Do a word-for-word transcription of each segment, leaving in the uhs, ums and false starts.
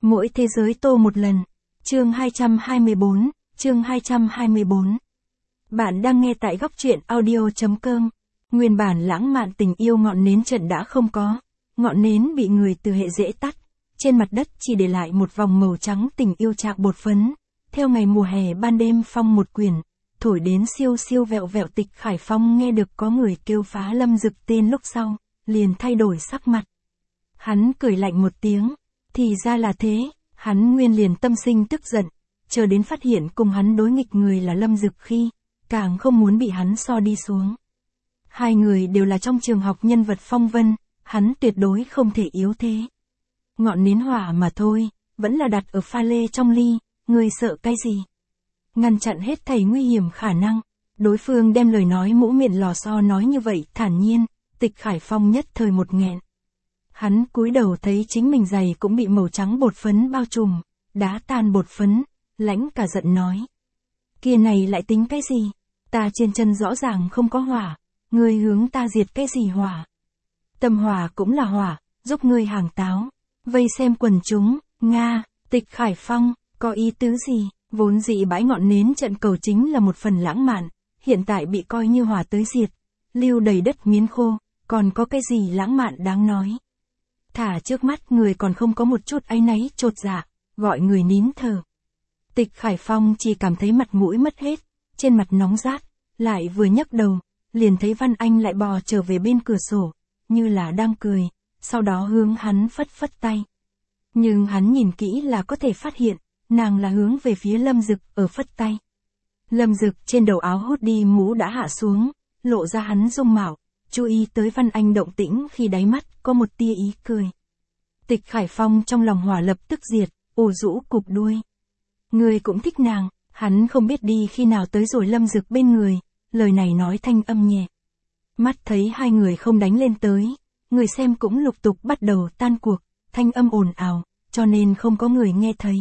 Mỗi thế giới tô một lần. Chương hai trăm hai mươi bốn, chương hai trăm hai mươi bốn. Bạn đang nghe tại góc truyện audio.com. Nguyên bản lãng mạn tình yêu ngọn nến trận đã không có. Ngọn nến bị người từ hệ dễ tắt. Trên mặt đất chỉ để lại một vòng màu trắng tình yêu trạng bột phấn. Theo ngày mùa hè ban đêm phong một quyển. Thổi đến siêu siêu vẹo vẹo Tịch Khải Phong nghe được có người kêu phá Lâm Dực tên lúc sau. Liền thay đổi sắc mặt. Hắn cười lạnh một tiếng. Thì ra là thế. Hắn nguyên liền tâm sinh tức giận. Chờ đến phát hiện cùng hắn đối nghịch người là Lâm Dực khi. Càng không muốn bị hắn so đi xuống. Hai người đều là trong trường học nhân vật phong vân. Hắn tuyệt đối không thể yếu thế. Ngọn nến hỏa mà thôi. Vẫn là đặt ở pha lê trong ly. Người sợ cái gì? Ngăn chặn hết thảy nguy hiểm khả năng. Đối phương đem lời nói mũ miệng lò xo nói như vậy thản nhiên. Tịch Khải Phong nhất thời một nghẹn. Hắn cúi đầu thấy chính mình giày cũng bị màu trắng bột phấn bao trùm. Đá tan bột phấn. Lãnh cả giận nói. Kia này lại tính cái gì? Ta trên chân rõ ràng không có hỏa. Ngươi hướng ta diệt cái gì hỏa? Tâm hỏa cũng là hỏa. Giúp ngươi hàng táo. Vây xem quần chúng. Nga, Tịch Khải Phong, có ý tứ gì? Vốn dĩ bãi ngọn nến trận cầu chính là một phần lãng mạn. Hiện tại bị coi như hỏa tới diệt. Lưu đầy đất miến khô. Còn có cái gì lãng mạn đáng nói? Thả trước mắt người còn không có một chút áy náy chột dạ. Gọi người nín thở. Tịch Khải Phong chỉ cảm thấy mặt mũi mất hết. Trên mặt nóng rát. Lại vừa nhấc đầu. Liền thấy Văn Anh lại bò trở về bên cửa sổ. Như là đang cười. Sau đó hướng hắn phất phất tay. Nhưng hắn nhìn kỹ là có thể phát hiện. Nàng là hướng về phía Lâm Dực ở phất tay. Lâm Dực trên đầu áo hốt đi mũ đã hạ xuống. Lộ ra hắn dung mạo. Chú ý tới Văn Anh động tĩnh khi đáy mắt có một tia ý cười. Tịch Khải Phong trong lòng hỏa lập tức diệt. Ủ rũ cụp đuôi. Người cũng thích nàng. Hắn không biết đi khi nào tới rồi Lâm Dực bên người. Lời này nói thanh âm nhẹ. Mắt thấy hai người không đánh lên tới. Người xem cũng lục tục bắt đầu tan cuộc. Thanh âm ồn ào. Cho nên không có người nghe thấy.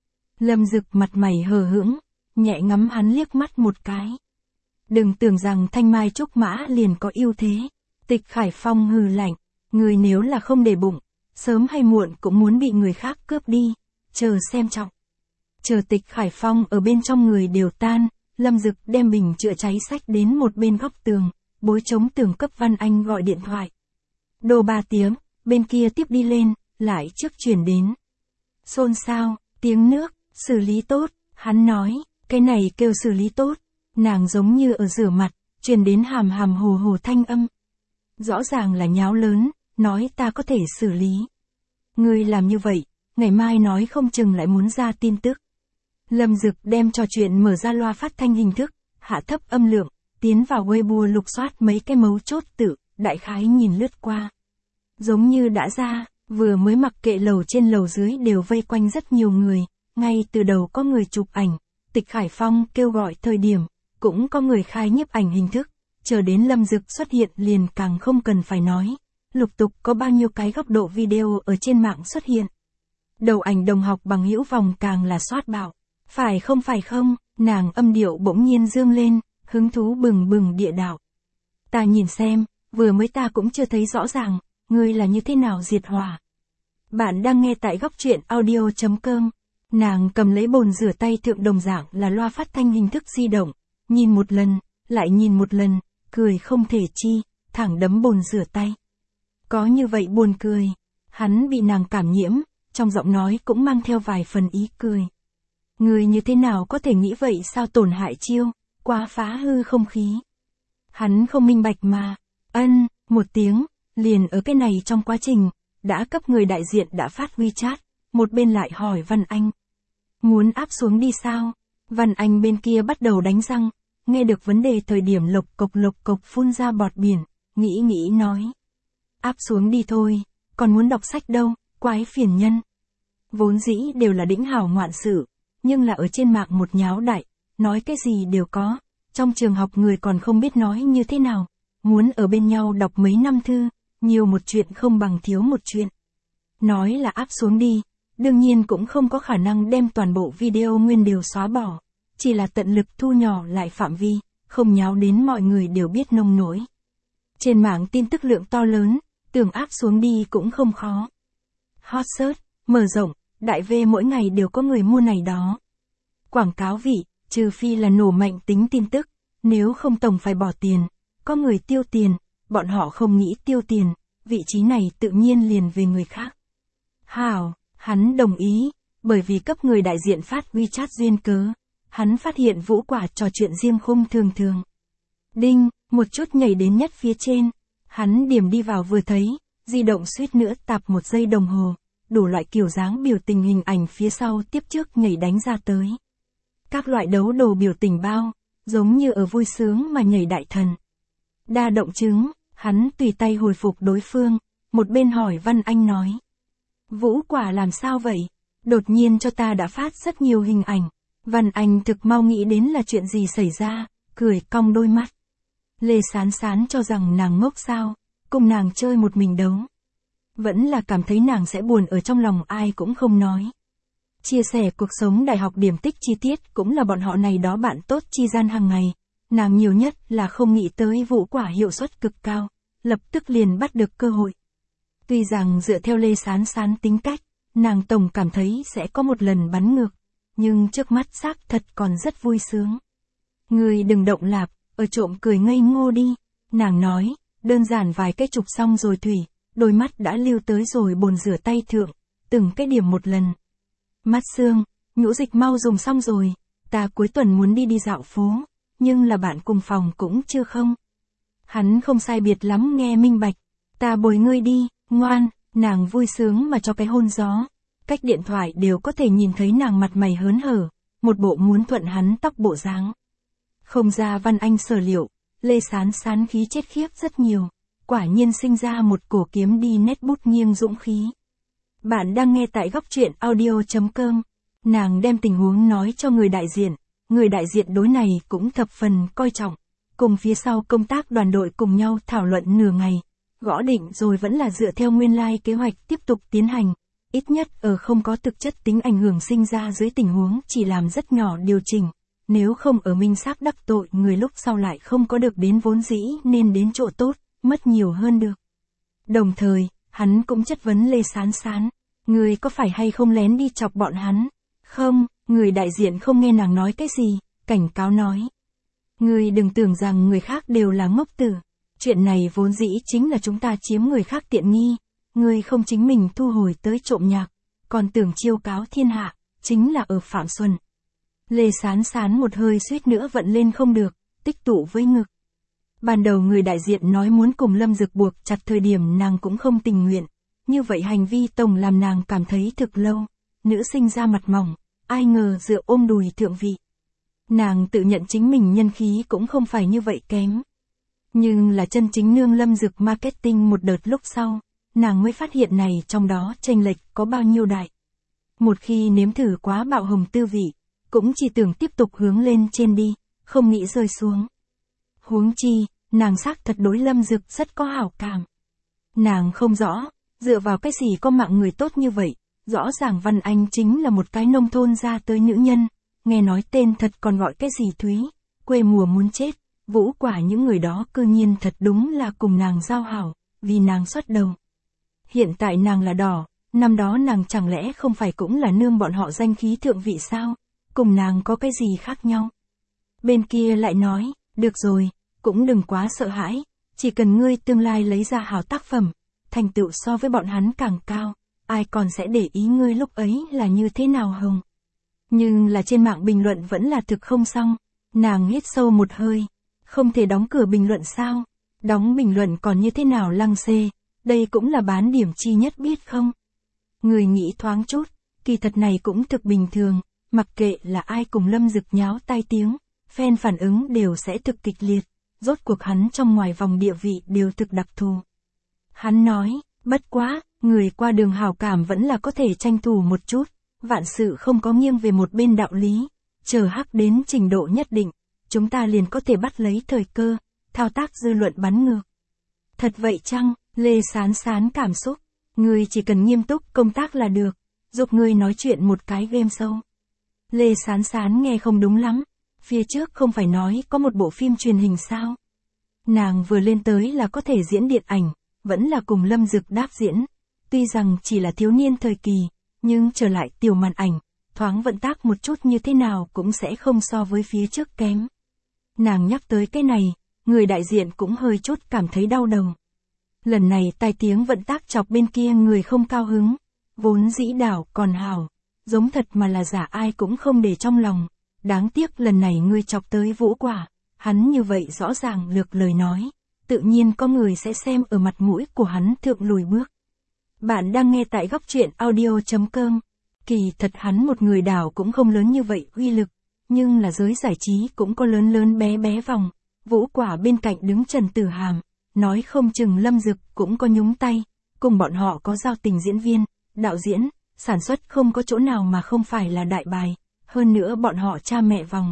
Lâm Dực mặt mày hờ hững. Nhẹ ngắm hắn liếc mắt một cái. Đừng tưởng rằng thanh mai trúc mã liền có ưu thế. Tịch Khải Phong hừ lạnh. Người nếu là không để bụng. Sớm hay muộn cũng muốn bị người khác cướp đi. Chờ xem trọng. Chờ Tịch Khải Phong ở bên trong người đều tan. Lâm Dực đem bình chữa cháy xách đến một bên góc tường. Bối chống tường cấp Văn Anh gọi điện thoại. Đồ ba tiếng. Bên kia tiếp đi lên. Lại trước chuyển đến. Xôn xao. Tiếng nước. Xử lý tốt. Hắn nói. Cái này kêu xử lý tốt. Nàng giống như ở rửa mặt. Truyền đến hàm hàm hồ hồ thanh âm. Rõ ràng là nháo lớn. Nói ta có thể xử lý. Ngươi làm như vậy. Ngày mai nói không chừng lại muốn ra tin tức. Lâm Dực đem trò chuyện mở ra loa phát thanh hình thức. Hạ thấp âm lượng. Tiến vào Weibo lục soát mấy cái mấu chốt tự. Đại khái nhìn lướt qua. Giống như đã ra. Vừa mới mặc kệ lầu trên lầu dưới đều vây quanh rất nhiều người. Ngay từ đầu có người chụp ảnh. Tịch Khải Phong kêu gọi thời điểm. Cũng có người khai nhiếp ảnh hình thức. Chờ đến Lâm Dực xuất hiện liền càng không cần phải nói. Lục tục có bao nhiêu cái góc độ video ở trên mạng xuất hiện. Đầu ảnh đồng học bằng hữu vòng càng là soát bạo. Phải không phải không, nàng âm điệu bỗng nhiên dương lên. Hứng thú bừng bừng địa đạo. Ta nhìn xem, vừa mới ta cũng chưa thấy rõ ràng. Ngươi là như thế nào diệt hỏa. Bạn đang nghe tại góc truyện audio.com. Nàng cầm lấy bồn rửa tay thượng đồng dạng là loa phát thanh hình thức di động. Nhìn một lần, lại nhìn một lần, cười không thể chi, thẳng đấm bồn rửa tay. Có như vậy buồn cười. Hắn bị nàng cảm nhiễm, trong giọng nói cũng mang theo vài phần ý cười. Người như thế nào có thể nghĩ vậy sao tổn hại chiêu, quá phá hư không khí. Hắn không minh bạch mà. Ân, một tiếng, liền ở cái này trong quá trình, đã cấp người đại diện đã phát WeChat, một bên lại hỏi Văn Anh. Muốn áp xuống đi sao? Văn Anh bên kia bắt đầu đánh răng, nghe được vấn đề thời điểm lộc cộc lộc cộc phun ra bọt biển, nghĩ nghĩ nói. Áp xuống đi thôi, còn muốn đọc sách đâu, quái phiền nhân. Vốn dĩ đều là đĩnh hảo ngoạn sự, nhưng là ở trên mạng một nháo đại, nói cái gì đều có, trong trường học người còn không biết nói như thế nào, muốn ở bên nhau đọc mấy năm thư, nhiều một chuyện không bằng thiếu một chuyện. Nói là áp xuống đi, đương nhiên cũng không có khả năng đem toàn bộ video nguyên đều xóa bỏ, chỉ là tận lực thu nhỏ lại phạm vi, không nháo đến mọi người đều biết nông nỗi. Trên mạng tin tức lượng to lớn, tưởng áp xuống đi cũng không khó. Hot search, mở rộng, đại V mỗi ngày đều có người mua này đó. Quảng cáo vị, trừ phi là nổ mạnh tính tin tức, nếu không tổng phải bỏ tiền, có người tiêu tiền, bọn họ không nghĩ tiêu tiền, vị trí này tự nhiên liền về người khác. Hảo, hắn đồng ý, bởi vì cấp người đại diện phát WeChat duyên cớ, hắn phát hiện Vũ Quả trò chuyện riêng khung thường thường. Đinh, một chút nhảy đến nhất phía trên, hắn điểm đi vào vừa thấy, di động suýt nữa tạp một giây đồng hồ, đủ loại kiểu dáng biểu tình hình ảnh phía sau tiếp trước nhảy đánh ra tới. Các loại đấu đồ biểu tình bao, giống như ở vui sướng mà nhảy đại thần. Đa động chứng, hắn tùy tay hồi phục đối phương, một bên hỏi Văn Anh nói. Vũ Quả làm sao vậy? Đột nhiên cho ta đã phát rất nhiều hình ảnh. Văn Anh thực mau nghĩ đến là chuyện gì xảy ra, cười cong đôi mắt. Lê Sán Sán cho rằng nàng ngốc sao, cùng nàng chơi một mình đấu. Vẫn là cảm thấy nàng sẽ buồn ở trong lòng ai cũng không nói. Chia sẻ cuộc sống đại học điểm tích chi tiết cũng là bọn họ này đó bạn tốt chi gian hàng ngày. Nàng nhiều nhất là không nghĩ tới Vũ Quả hiệu suất cực cao, lập tức liền bắt được cơ hội. Tuy rằng dựa theo Lê Sán Sán tính cách, nàng tổng cảm thấy sẽ có một lần bắn ngược, nhưng trước mắt xác thật còn rất vui sướng. Người đừng động lạp, ở trộm cười ngây ngô đi, nàng nói, đơn giản vài cái chụp xong rồi thủy, đôi mắt đã lưu tới rồi bồn rửa tay thượng, từng cái điểm một lần. Mắt xương, nhũ dịch mau dùng xong rồi, ta cuối tuần muốn đi đi dạo phố, nhưng là bạn cùng phòng cũng chưa không. Hắn không sai biệt lắm nghe minh bạch, ta bồi ngươi đi, ngoan, nàng vui sướng mà cho cái hôn gió, cách điện thoại đều có thể nhìn thấy nàng mặt mày hớn hở, một bộ muốn thuận hắn tóc bộ dáng. Không ra Văn Anh sở liệu, Lê Sán Sán khí chết khiếp rất nhiều, quả nhiên sinh ra một cổ kiếm đi nét bút nghiêng dũng khí. Bạn đang nghe tại góc truyện audio.com, nàng đem tình huống nói cho người đại diện, người đại diện đối này cũng thập phần coi trọng, cùng phía sau công tác đoàn đội cùng nhau thảo luận nửa ngày, gõ định rồi vẫn là dựa theo nguyên lai kế hoạch tiếp tục tiến hành, ít nhất ở không có thực chất tính ảnh hưởng sinh ra dưới tình huống chỉ làm rất nhỏ điều chỉnh, nếu không ở minh xác đắc tội người lúc sau lại không có được đến vốn dĩ nên đến chỗ tốt, mất nhiều hơn được. Đồng thời, hắn cũng chất vấn Lê Sán Sán, người có phải hay không lén đi chọc bọn hắn? Không, người đại diện không nghe nàng nói cái gì, cảnh cáo nói. Người đừng tưởng rằng người khác đều là ngốc tử, chuyện này vốn dĩ chính là chúng ta chiếm người khác tiện nghi, người không chính mình thu hồi tới trộm nhạc, còn tưởng chiêu cáo thiên hạ, chính là ở Phạm Xuân. Lê Sán Sán một hơi suýt nữa vận lên không được, tích tụ với ngực. Ban đầu người đại diện nói muốn cùng Lâm Dực buộc chặt thời điểm nàng cũng không tình nguyện, như vậy hành vi tổng làm nàng cảm thấy thực lâu, nữ sinh ra mặt mỏng, ai ngờ dựa ôm đùi thượng vị. Nàng tự nhận chính mình nhân khí cũng không phải như vậy kém. Nhưng là chân chính nương Lâm Dực marketing một đợt lúc sau, nàng mới phát hiện này trong đó chênh lệch có bao nhiêu đại. Một khi nếm thử quá bạo hồng tư vị, cũng chỉ tưởng tiếp tục hướng lên trên đi, không nghĩ rơi xuống. Huống chi, nàng xác thật đối Lâm Dực rất có hảo cảm. Nàng không rõ, dựa vào cái gì có mạng người tốt như vậy, rõ ràng Văn Anh chính là một cái nông thôn ra tới nữ nhân, nghe nói tên thật còn gọi cái gì Thúy, quê mùa muốn chết, Vũ Quả những người đó cư nhiên thật đúng là cùng nàng giao hảo, vì nàng xuất đầu. Hiện tại nàng là đỏ, năm đó nàng chẳng lẽ không phải cũng là nương bọn họ danh khí thượng vị sao, cùng nàng có cái gì khác nhau. Bên kia lại nói, được rồi, cũng đừng quá sợ hãi, chỉ cần ngươi tương lai lấy ra hảo tác phẩm, thành tựu so với bọn hắn càng cao, ai còn sẽ để ý ngươi lúc ấy là như thế nào hồng. Nhưng là trên mạng bình luận vẫn là thực không xong, nàng hít sâu một hơi, không thể đóng cửa bình luận sao, đóng bình luận còn như thế nào lăng xê, đây cũng là bán điểm chi nhất biết không. Người nghĩ thoáng chút, kỳ thật này cũng thực bình thường, mặc kệ là ai cùng Lâm Dực nháo tai tiếng, fan phản ứng đều sẽ thực kịch liệt, rốt cuộc hắn trong ngoài vòng địa vị đều thực đặc thù. Hắn nói, bất quá, người qua đường hảo cảm vẫn là có thể tranh thủ một chút, vạn sự không có nghiêng về một bên đạo lý, chờ hắc đến trình độ nhất định, chúng ta liền có thể bắt lấy thời cơ, thao tác dư luận bắn ngược. Thật vậy chăng? Lê Sán Sán cảm xúc, người chỉ cần nghiêm túc công tác là được, dục người nói chuyện một cái game show. Lê Sán Sán nghe không đúng lắm, phía trước không phải nói có một bộ phim truyền hình sao? Nàng vừa lên tới là có thể diễn điện ảnh, vẫn là cùng Lâm Dực đáp diễn, tuy rằng chỉ là thiếu niên thời kỳ, nhưng trở lại tiểu màn ảnh, thoáng vận tác một chút như thế nào cũng sẽ không so với phía trước kém. Nàng nhắc tới cái này, người đại diện cũng hơi chút cảm thấy đau đầu. Lần này tai tiếng vận tác chọc bên kia người không cao hứng, vốn dĩ đảo còn hảo, giống thật mà là giả ai cũng không để trong lòng. Đáng tiếc lần này ngươi chọc tới Vũ Quả, hắn như vậy rõ ràng lược lời nói, tự nhiên có người sẽ xem ở mặt mũi của hắn thượng lùi bước. Bạn đang nghe tại góc truyện audio chấm com. Kỳ thật hắn một người đảo cũng không lớn như vậy uy lực, nhưng là giới giải trí cũng có lớn lớn bé bé vòng. Vũ Quả bên cạnh đứng Trần Tử Hàm, nói không chừng Lâm Dực cũng có nhúng tay, cùng bọn họ có giao tình diễn viên, đạo diễn, sản xuất không có chỗ nào mà không phải là đại bài, hơn nữa bọn họ cha mẹ vòng.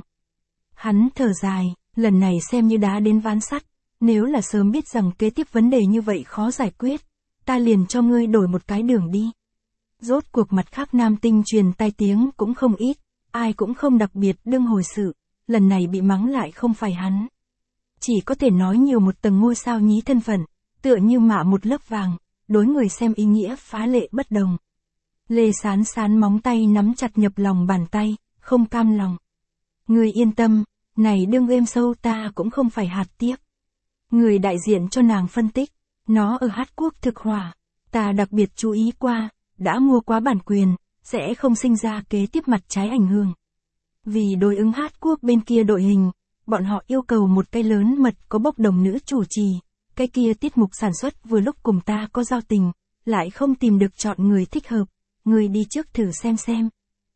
Hắn thở dài, lần này xem như đá đến ván sắt, nếu là sớm biết rằng kế tiếp vấn đề như vậy khó giải quyết, ta liền cho ngươi đổi một cái đường đi. Rốt cuộc mặt khác nam tinh truyền tai tiếng cũng không ít, ai cũng không đặc biệt đương hồi sự, lần này bị mắng lại không phải hắn. Chỉ có thể nói nhiều một tầng ngôi sao nhí thân phận, tựa như mạ một lớp vàng, đối người xem ý nghĩa phá lệ bất đồng. Lê Sán Sán móng tay nắm chặt nhập lòng bàn tay, không cam lòng. Người yên tâm, này đương êm sâu ta cũng không phải hạt tiếc. Người đại diện cho nàng phân tích, nó ở Hát Quốc thực hỏa, ta đặc biệt chú ý qua, đã mua quá bản quyền, sẽ không sinh ra kế tiếp mặt trái ảnh hưởng. Vì đối ứng Hát Quốc bên kia đội hình, bọn họ yêu cầu một cái lớn mật có bốc đồng nữ chủ trì, cái kia tiết mục sản xuất vừa lúc cùng ta có giao tình, lại không tìm được chọn người thích hợp, người đi trước thử xem xem.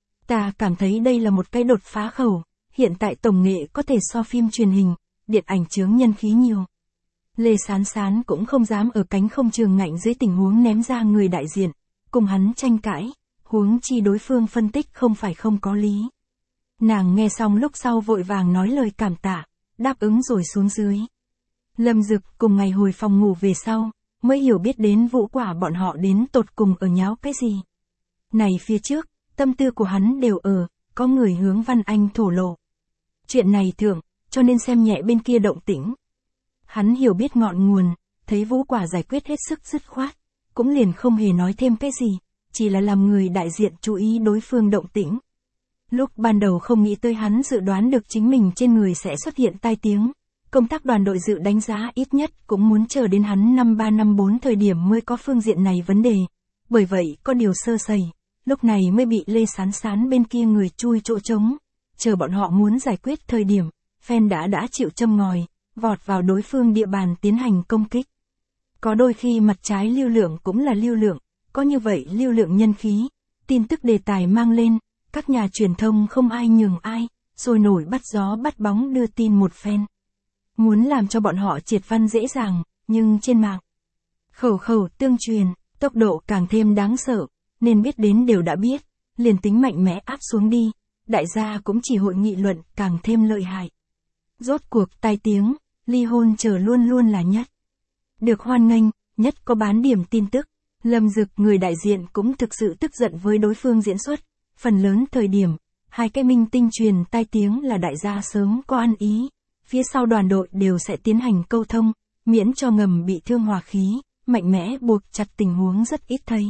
Ta cảm thấy đây là một cái đột phá khẩu, hiện tại tổng nghệ có thể so phim truyền hình, điện ảnh chướng nhân khí nhiều. Lê Sán Sán cũng không dám ở cánh không trường ngạnh dưới tình huống ném ra người đại diện, cùng hắn tranh cãi, huống chi đối phương phân tích không phải không có lý. Nàng nghe xong lúc sau vội vàng nói lời cảm tạ, đáp ứng rồi xuống dưới. Lâm Dực cùng ngày hồi phòng ngủ về sau, mới hiểu biết đến Vũ Quả bọn họ đến tột cùng ở nháo cái gì. Này phía trước, tâm tư của hắn đều ở, có người hướng Văn Anh thổ lộ. Chuyện này thưởng, cho nên xem nhẹ bên kia động tĩnh. Hắn hiểu biết ngọn nguồn, thấy Vũ Quả giải quyết hết sức dứt khoát, cũng liền không hề nói thêm cái gì, chỉ là làm người đại diện chú ý đối phương động tĩnh. Lúc ban đầu không nghĩ tới hắn dự đoán được chính mình trên người sẽ xuất hiện tai tiếng, công tác đoàn đội dự đánh giá ít nhất cũng muốn chờ đến hắn năm ba năm bốn thời điểm mới có phương diện này vấn đề, bởi vậy có điều sơ sẩy, lúc này mới bị Lê Sán Sán bên kia người chui chỗ trống, chờ bọn họ muốn giải quyết thời điểm, fan đã đã chịu châm ngòi, vọt vào đối phương địa bàn tiến hành công kích. Có đôi khi mặt trái lưu lượng cũng là lưu lượng, có như vậy lưu lượng nhân khí, tin tức đề tài mang lên, các nhà truyền thông không ai nhường ai, sôi nổi bắt gió bắt bóng đưa tin một phen. Muốn làm cho bọn họ triệt văn dễ dàng, nhưng trên mạng, khẩu khẩu tương truyền, tốc độ càng thêm đáng sợ, nên biết đến đều đã biết, liền tính mạnh mẽ áp xuống đi, đại gia cũng chỉ hội nghị luận càng thêm lợi hại. Rốt cuộc tai tiếng, ly hôn chờ luôn luôn là nhất. Được hoan nghênh, nhất có bán điểm tin tức, Lâm Dực người đại diện cũng thực sự tức giận với đối phương diễn xuất, phần lớn thời điểm, hai cái minh tinh truyền tai tiếng là đại gia sớm có ăn ý, phía sau đoàn đội đều sẽ tiến hành câu thông, miễn cho ngầm bị thương hòa khí, mạnh mẽ buộc chặt tình huống rất ít thấy.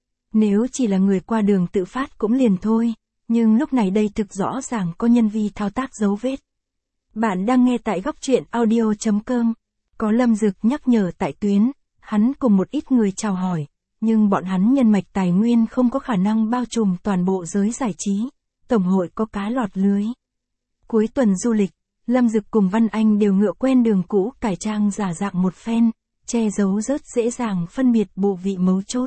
Nếu chỉ là người qua đường tự phát cũng liền thôi, nhưng lúc này đây thực rõ ràng có nhân vi thao tác dấu vết. Bạn đang nghe tại góc truyện audio chấm com, có Lâm Dực nhắc nhở tại tuyến, hắn cùng một ít người chào hỏi, nhưng bọn hắn nhân mạch tài nguyên không có khả năng bao trùm toàn bộ giới giải trí, tổng hội có cá lọt lưới. Cuối tuần du lịch, Lâm Dực cùng Văn Anh đều ngựa quen đường cũ cải trang giả dạng một phen, che giấu rất dễ dàng phân biệt bộ vị mấu chốt.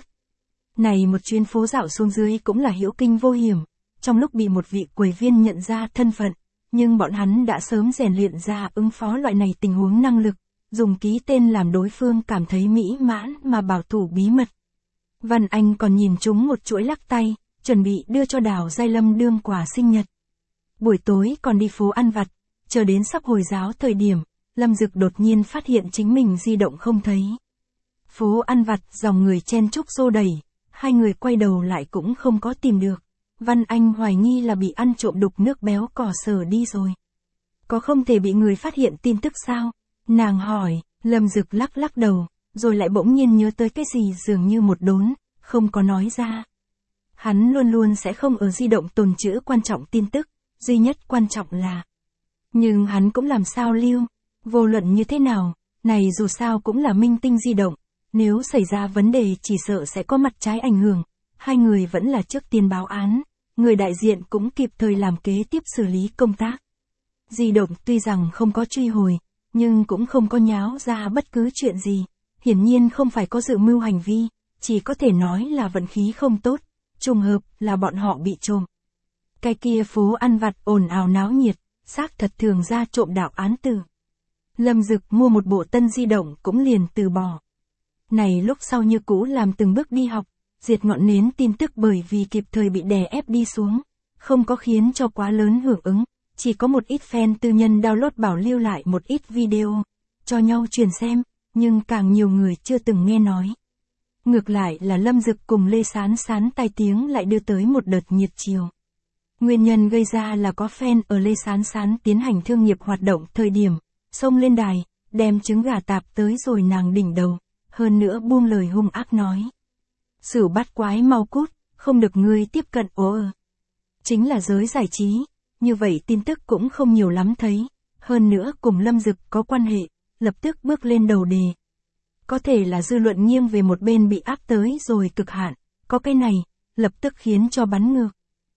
Này một chuyến phố dạo xuống dưới cũng là hữu kinh vô hiểm, trong lúc bị một vị quầy viên nhận ra thân phận, nhưng bọn hắn đã sớm rèn luyện ra ứng phó loại này tình huống năng lực, dùng ký tên làm đối phương cảm thấy mỹ mãn mà bảo thủ bí mật. Văn Anh còn nhìn chúng một chuỗi lắc tay, chuẩn bị đưa cho Đào Giai Lâm đương quà sinh nhật. Buổi tối còn đi phố ăn vặt, chờ đến sắp hồi giáo thời điểm, Lâm Dực đột nhiên phát hiện chính mình di động không thấy. Phố ăn vặt dòng người chen chúc xô đẩy, hai người quay đầu lại cũng không có tìm được. Văn Anh hoài nghi là bị ăn trộm đục nước béo cò sờ đi rồi. Có không thể bị người phát hiện tin tức sao? Nàng hỏi, Lâm Dực lắc lắc đầu, rồi lại bỗng nhiên nhớ tới cái gì dường như một đốn, không có nói ra. Hắn luôn luôn sẽ không ở di động tồn trữ quan trọng tin tức, duy nhất quan trọng là. Nhưng hắn cũng làm sao lưu, vô luận như thế nào, này dù sao cũng là minh tinh di động, nếu xảy ra vấn đề chỉ sợ sẽ có mặt trái ảnh hưởng, hai người vẫn là trước tiên báo án, người đại diện cũng kịp thời làm kế tiếp xử lý công tác. Di động tuy rằng không có truy hồi, nhưng cũng không có nháo ra bất cứ chuyện gì, hiển nhiên không phải có dự mưu hành vi, chỉ có thể nói là vận khí không tốt, trùng hợp là bọn họ bị trộm. Cái kia phố ăn vặt ồn ào náo nhiệt, xác thật thường ra trộm đạo án tử. Lâm Dực mua một bộ tân di động cũng liền từ bỏ. Này lúc sau như cũ làm từng bước đi học, diệt ngọn nến tin tức bởi vì kịp thời bị đè ép đi xuống, không có khiến cho quá lớn hưởng ứng, chỉ có một ít fan tư nhân download bảo lưu lại một ít video, cho nhau truyền xem, nhưng càng nhiều người chưa từng nghe nói. Ngược lại là Lâm Dực cùng Lê Sán Sán tai tiếng lại đưa tới một đợt nhiệt chiều. Nguyên nhân gây ra là có fan ở Lê Sán Sán tiến hành thương nghiệp hoạt động thời điểm, xông lên đài, đem trứng gà tạp tới rồi nàng đỉnh đầu, hơn nữa buông lời hung ác nói. Sửu bắt quái mau cút, không được ngươi tiếp cận ố ơ. Chính là giới giải trí, như vậy tin tức cũng không nhiều lắm thấy, hơn nữa cùng Lâm Dực có quan hệ, lập tức bước lên đầu đề. Có thể là dư luận nghiêng về một bên bị áp tới rồi cực hạn, có cái này, lập tức khiến cho bắn ngược.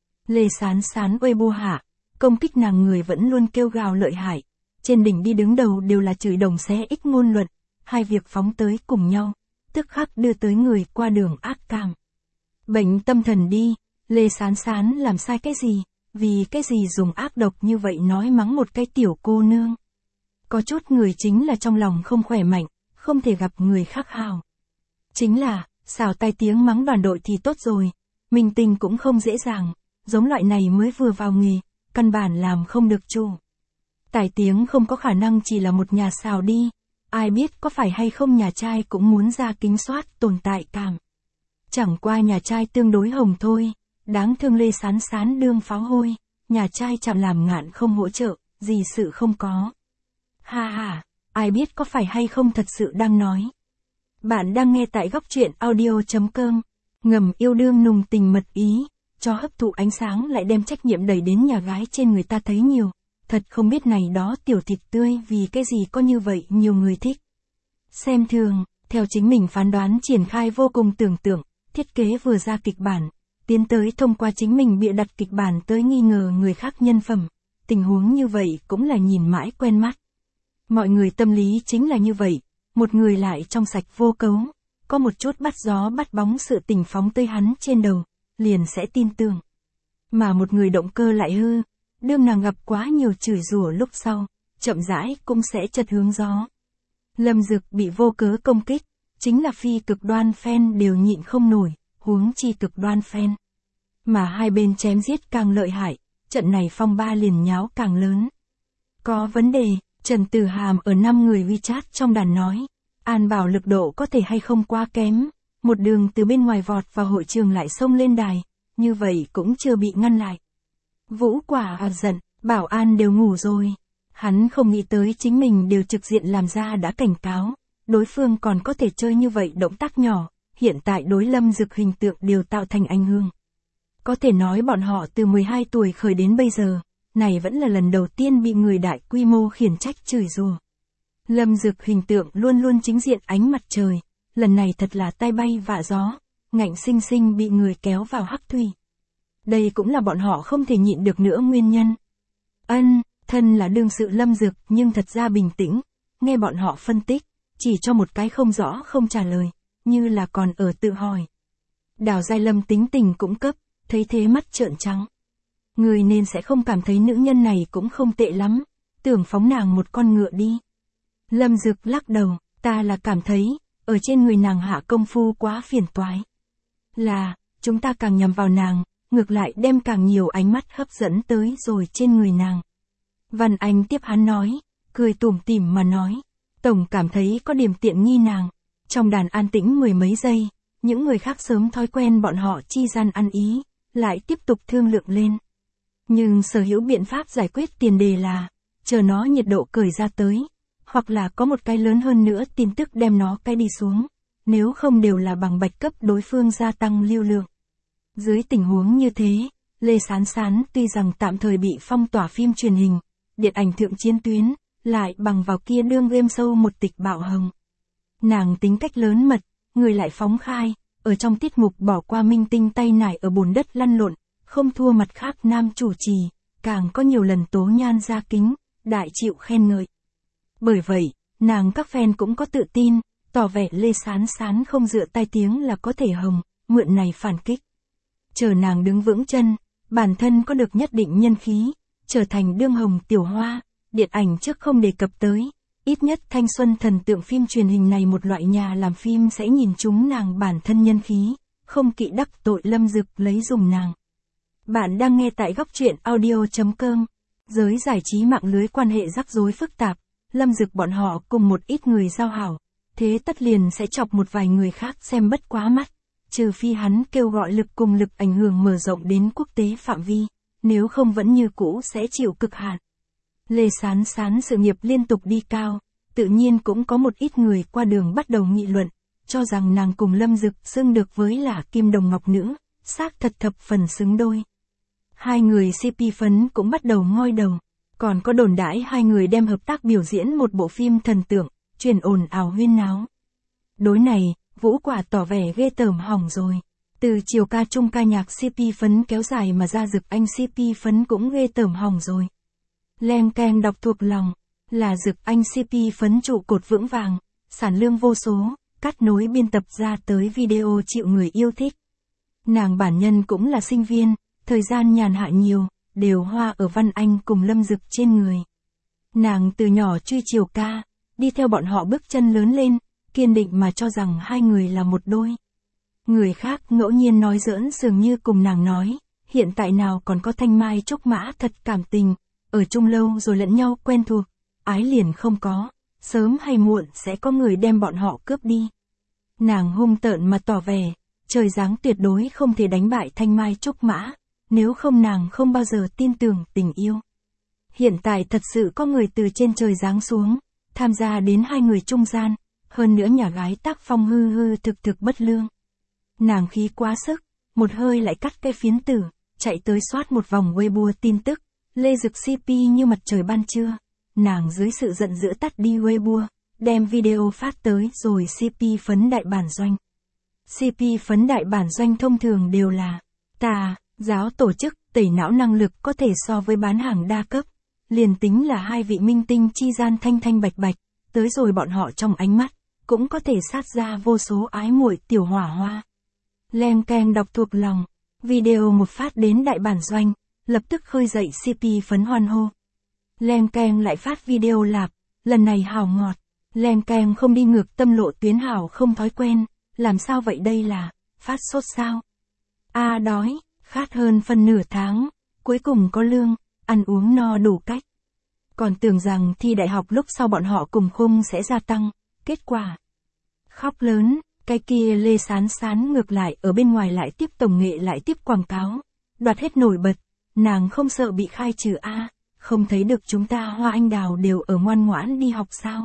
Lê Sán Sán Weibo hạ, công kích nàng người vẫn luôn kêu gào lợi hại, trên đỉnh đi đứng đầu đều là chửi đồng xé ích ngôn luận, hai việc phóng tới cùng nhau, tức khắc đưa tới người qua đường ác cảm. Bệnh tâm thần đi, Lê Sán Sán làm sai cái gì, vì cái gì dùng ác độc như vậy nói mắng một cái tiểu cô nương. Có chút người chính là trong lòng không khỏe mạnh, không thể gặp người khác hào. Chính là, xào tai tiếng mắng đoàn đội thì tốt rồi, minh tinh cũng không dễ dàng, giống loại này mới vừa vào nghề, căn bản làm không được chu. Tài tiếng không có khả năng chỉ là một nhà xào đi, ai biết có phải hay không nhà trai cũng muốn ra kính soát tồn tại cảm. Chẳng qua nhà trai tương đối hồng thôi, đáng thương Lê Sán Sán đương pháo hôi, nhà trai chạm làm ngạn không hỗ trợ, gì sự không có. Ha ha, ai biết có phải hay không thật sự đang nói. Bạn đang nghe tại góc truyện audio.com, ngầm yêu đương nùng tình mật ý, cho hấp thụ ánh sáng lại đem trách nhiệm đẩy đến nhà gái trên người ta thấy nhiều. Thật không biết này đó tiểu thịt tươi vì cái gì có như vậy nhiều người thích. Xem thường, theo chính mình phán đoán triển khai vô cùng tưởng tượng, thiết kế vừa ra kịch bản, tiến tới thông qua chính mình bịa đặt kịch bản tới nghi ngờ người khác nhân phẩm. Tình huống như vậy cũng là nhìn mãi quen mắt. Mọi người tâm lý chính là như vậy, một người lại trong sạch vô cấu, có một chút bắt gió bắt bóng sự tình phóng tới hắn trên đầu, liền sẽ tin tưởng. Mà một người động cơ lại hư, đương nàng gặp quá nhiều chửi rủa lúc sau, chậm rãi cũng sẽ chật hướng gió. Lâm Dực bị vô cớ công kích, chính là phi cực đoan fan đều nhịn không nổi, huống chi cực đoan fan. Mà hai bên chém giết càng lợi hại, trận này phong ba liền nháo càng lớn. Có vấn đề, Trần Tử Hàm ở năm người WeChat trong đàn nói, An Bảo lực độ có thể hay không quá kém, một đường từ bên ngoài vọt vào hội trường lại xông lên đài, như vậy cũng chưa bị ngăn lại. Vũ Quả à giận, bảo an đều ngủ rồi. Hắn không nghĩ tới chính mình đều trực diện làm ra đã cảnh cáo, đối phương còn có thể chơi như vậy động tác nhỏ, hiện tại đối Lâm Dực hình tượng đều tạo thành ảnh hưởng. Có thể nói bọn họ từ mười hai tuổi khởi đến bây giờ, này vẫn là lần đầu tiên bị người đại quy mô khiển trách chửi rủa. Lâm Dực hình tượng luôn luôn chính diện ánh mặt trời, lần này thật là tai bay vạ gió, ngạnh sinh sinh bị người kéo vào hắc thủy. Đây cũng là bọn họ không thể nhịn được nữa nguyên nhân. Ân, thân là đương sự Lâm Dực nhưng thật ra bình tĩnh, nghe bọn họ phân tích, chỉ cho một cái không rõ không trả lời, như là còn ở tự hỏi. Đào Giai Lâm tính tình cũng cấp, thấy thế mắt trợn trắng. Người nên sẽ không cảm thấy nữ nhân này cũng không tệ lắm, tưởng phóng nàng một con ngựa đi. Lâm Dực lắc đầu, ta là cảm thấy, ở trên người nàng hạ công phu quá phiền toái. Là, chúng ta càng nhằm vào nàng, ngược lại đem càng nhiều ánh mắt hấp dẫn tới rồi trên người nàng. Văn Anh tiếp hắn nói, cười tủm tỉm mà nói, tổng cảm thấy có điểm tiện nghi nàng. Trong đàn an tĩnh mười mấy giây, những người khác sớm thói quen bọn họ chi gian ăn ý, lại tiếp tục thương lượng lên. Nhưng sở hữu biện pháp giải quyết tiền đề là, chờ nó nhiệt độ cởi ra tới, hoặc là có một cái lớn hơn nữa tin tức đem nó cái đi xuống, nếu không đều là bằng bạch cấp đối phương gia tăng lưu lượng. Dưới tình huống như thế, Lê Sán Sán tuy rằng tạm thời bị phong tỏa phim truyền hình, điện ảnh thượng chiến tuyến, lại bằng vào kia đương game show một tịch bạo hồng. Nàng tính cách lớn mật, người lại phóng khai, ở trong tiết mục bỏ qua minh tinh tay nải ở bùn đất lăn lộn, không thua mặt khác nam chủ trì, càng có nhiều lần tố nhan ra kính, đại chịu khen ngợi. Bởi vậy, nàng các fan cũng có tự tin, tỏ vẻ Lê Sán Sán không dựa tai tiếng là có thể hồng, mượn này phản kích. Chờ nàng đứng vững chân, bản thân có được nhất định nhân khí, trở thành đương hồng tiểu hoa, điện ảnh trước không đề cập tới, ít nhất thanh xuân thần tượng phim truyền hình này một loại nhà làm phim sẽ nhìn chúng nàng bản thân nhân khí, không kỵ đắc tội Lâm Dực lấy dùng nàng. Bạn đang nghe tại góc truyện audio chấm com. Giới giải trí mạng lưới quan hệ rắc rối phức tạp, Lâm Dực bọn họ cùng một ít người giao hảo, thế tất liền sẽ chọc một vài người khác xem bất quá mắt, trừ phi hắn kêu gọi lực cùng lực ảnh hưởng mở rộng đến quốc tế phạm vi, nếu không vẫn như cũ sẽ chịu cực hạn. Lê Sán Sán sự nghiệp liên tục đi cao, tự nhiên cũng có một ít người qua đường bắt đầu nghị luận, cho rằng nàng cùng Lâm Dực xưng được với là kim đồng ngọc nữ, xác thật thập phần xứng đôi. Hai người xê pê phấn cũng bắt đầu ngoi đầu, còn có đồn đãi hai người đem hợp tác biểu diễn một bộ phim thần tượng, truyền ồn ào huyên náo. Đối này, Vũ Quả tỏ vẻ ghê tởm hỏng rồi. Từ chiều ca trung ca nhạc xê pê phấn kéo dài mà ra Dực Anh xê pê phấn cũng ghê tởm hỏng rồi. Len keng đọc thuộc lòng, là Dực Anh xê pê phấn trụ cột vững vàng, sản lương vô số, cắt nối biên tập ra tới video chịu người yêu thích. Nàng bản nhân cũng là sinh viên, thời gian nhàn hạ nhiều, đều hoa ở Văn Anh cùng Lâm Dực trên người. Nàng từ nhỏ truy chiều ca, đi theo bọn họ bước chân lớn lên, kiên định mà cho rằng hai người là một đôi. Người khác ngẫu nhiên nói giỡn dường như cùng nàng nói, hiện tại nào còn có thanh mai trúc mã thật cảm tình, ở chung lâu rồi lẫn nhau quen thuộc, ái liền không có, sớm hay muộn sẽ có người đem bọn họ cướp đi. Nàng hung tợn mà tỏ vẻ, trời giáng tuyệt đối không thể đánh bại thanh mai trúc mã, nếu không nàng không bao giờ tin tưởng tình yêu. Hiện tại thật sự có người từ trên trời giáng xuống, tham gia đến hai người trung gian, hơn nữa nhà gái tác phong hư hư thực thực bất lương. Nàng khí quá sức, một hơi lại cắt cây phiến tử, chạy tới soát một vòng Weibo tin tức, Lê Dực xê pê như mặt trời ban trưa. Nàng dưới sự giận dữ tắt đi Weibo, đem video phát tới rồi xê pê phấn đại bản doanh. xê pê phấn đại bản doanh thông thường đều là tà, giáo tổ chức, tẩy não năng lực có thể so với bán hàng đa cấp. Liền tính là hai vị minh tinh chi gian thanh thanh bạch bạch, tới rồi bọn họ trong ánh mắt, cũng có thể sát ra vô số ái muội tiểu hỏa hoa. Len keng đọc thuộc lòng, video một phát đến đại bản doanh, lập tức khơi dậy xê pê phấn hoan hô. Len keng lại phát video lạp, lần này hào ngọt. Len keng không đi ngược tâm lộ tuyến hào không thói quen, làm sao vậy đây là, phát sốt sao? A à, đói, khát hơn phân nửa tháng, cuối cùng có lương, ăn uống no đủ cách. Còn tưởng rằng thi đại học lúc sau bọn họ cùng khung sẽ gia tăng, kết quả khóc lớn, cái kia Lê Sán Sán ngược lại ở bên ngoài lại tiếp tổng nghệ lại tiếp quảng cáo, đoạt hết nổi bật, nàng không sợ bị khai trừ a, không thấy được chúng ta Hoa Anh Đào đều ở ngoan ngoãn đi học sao?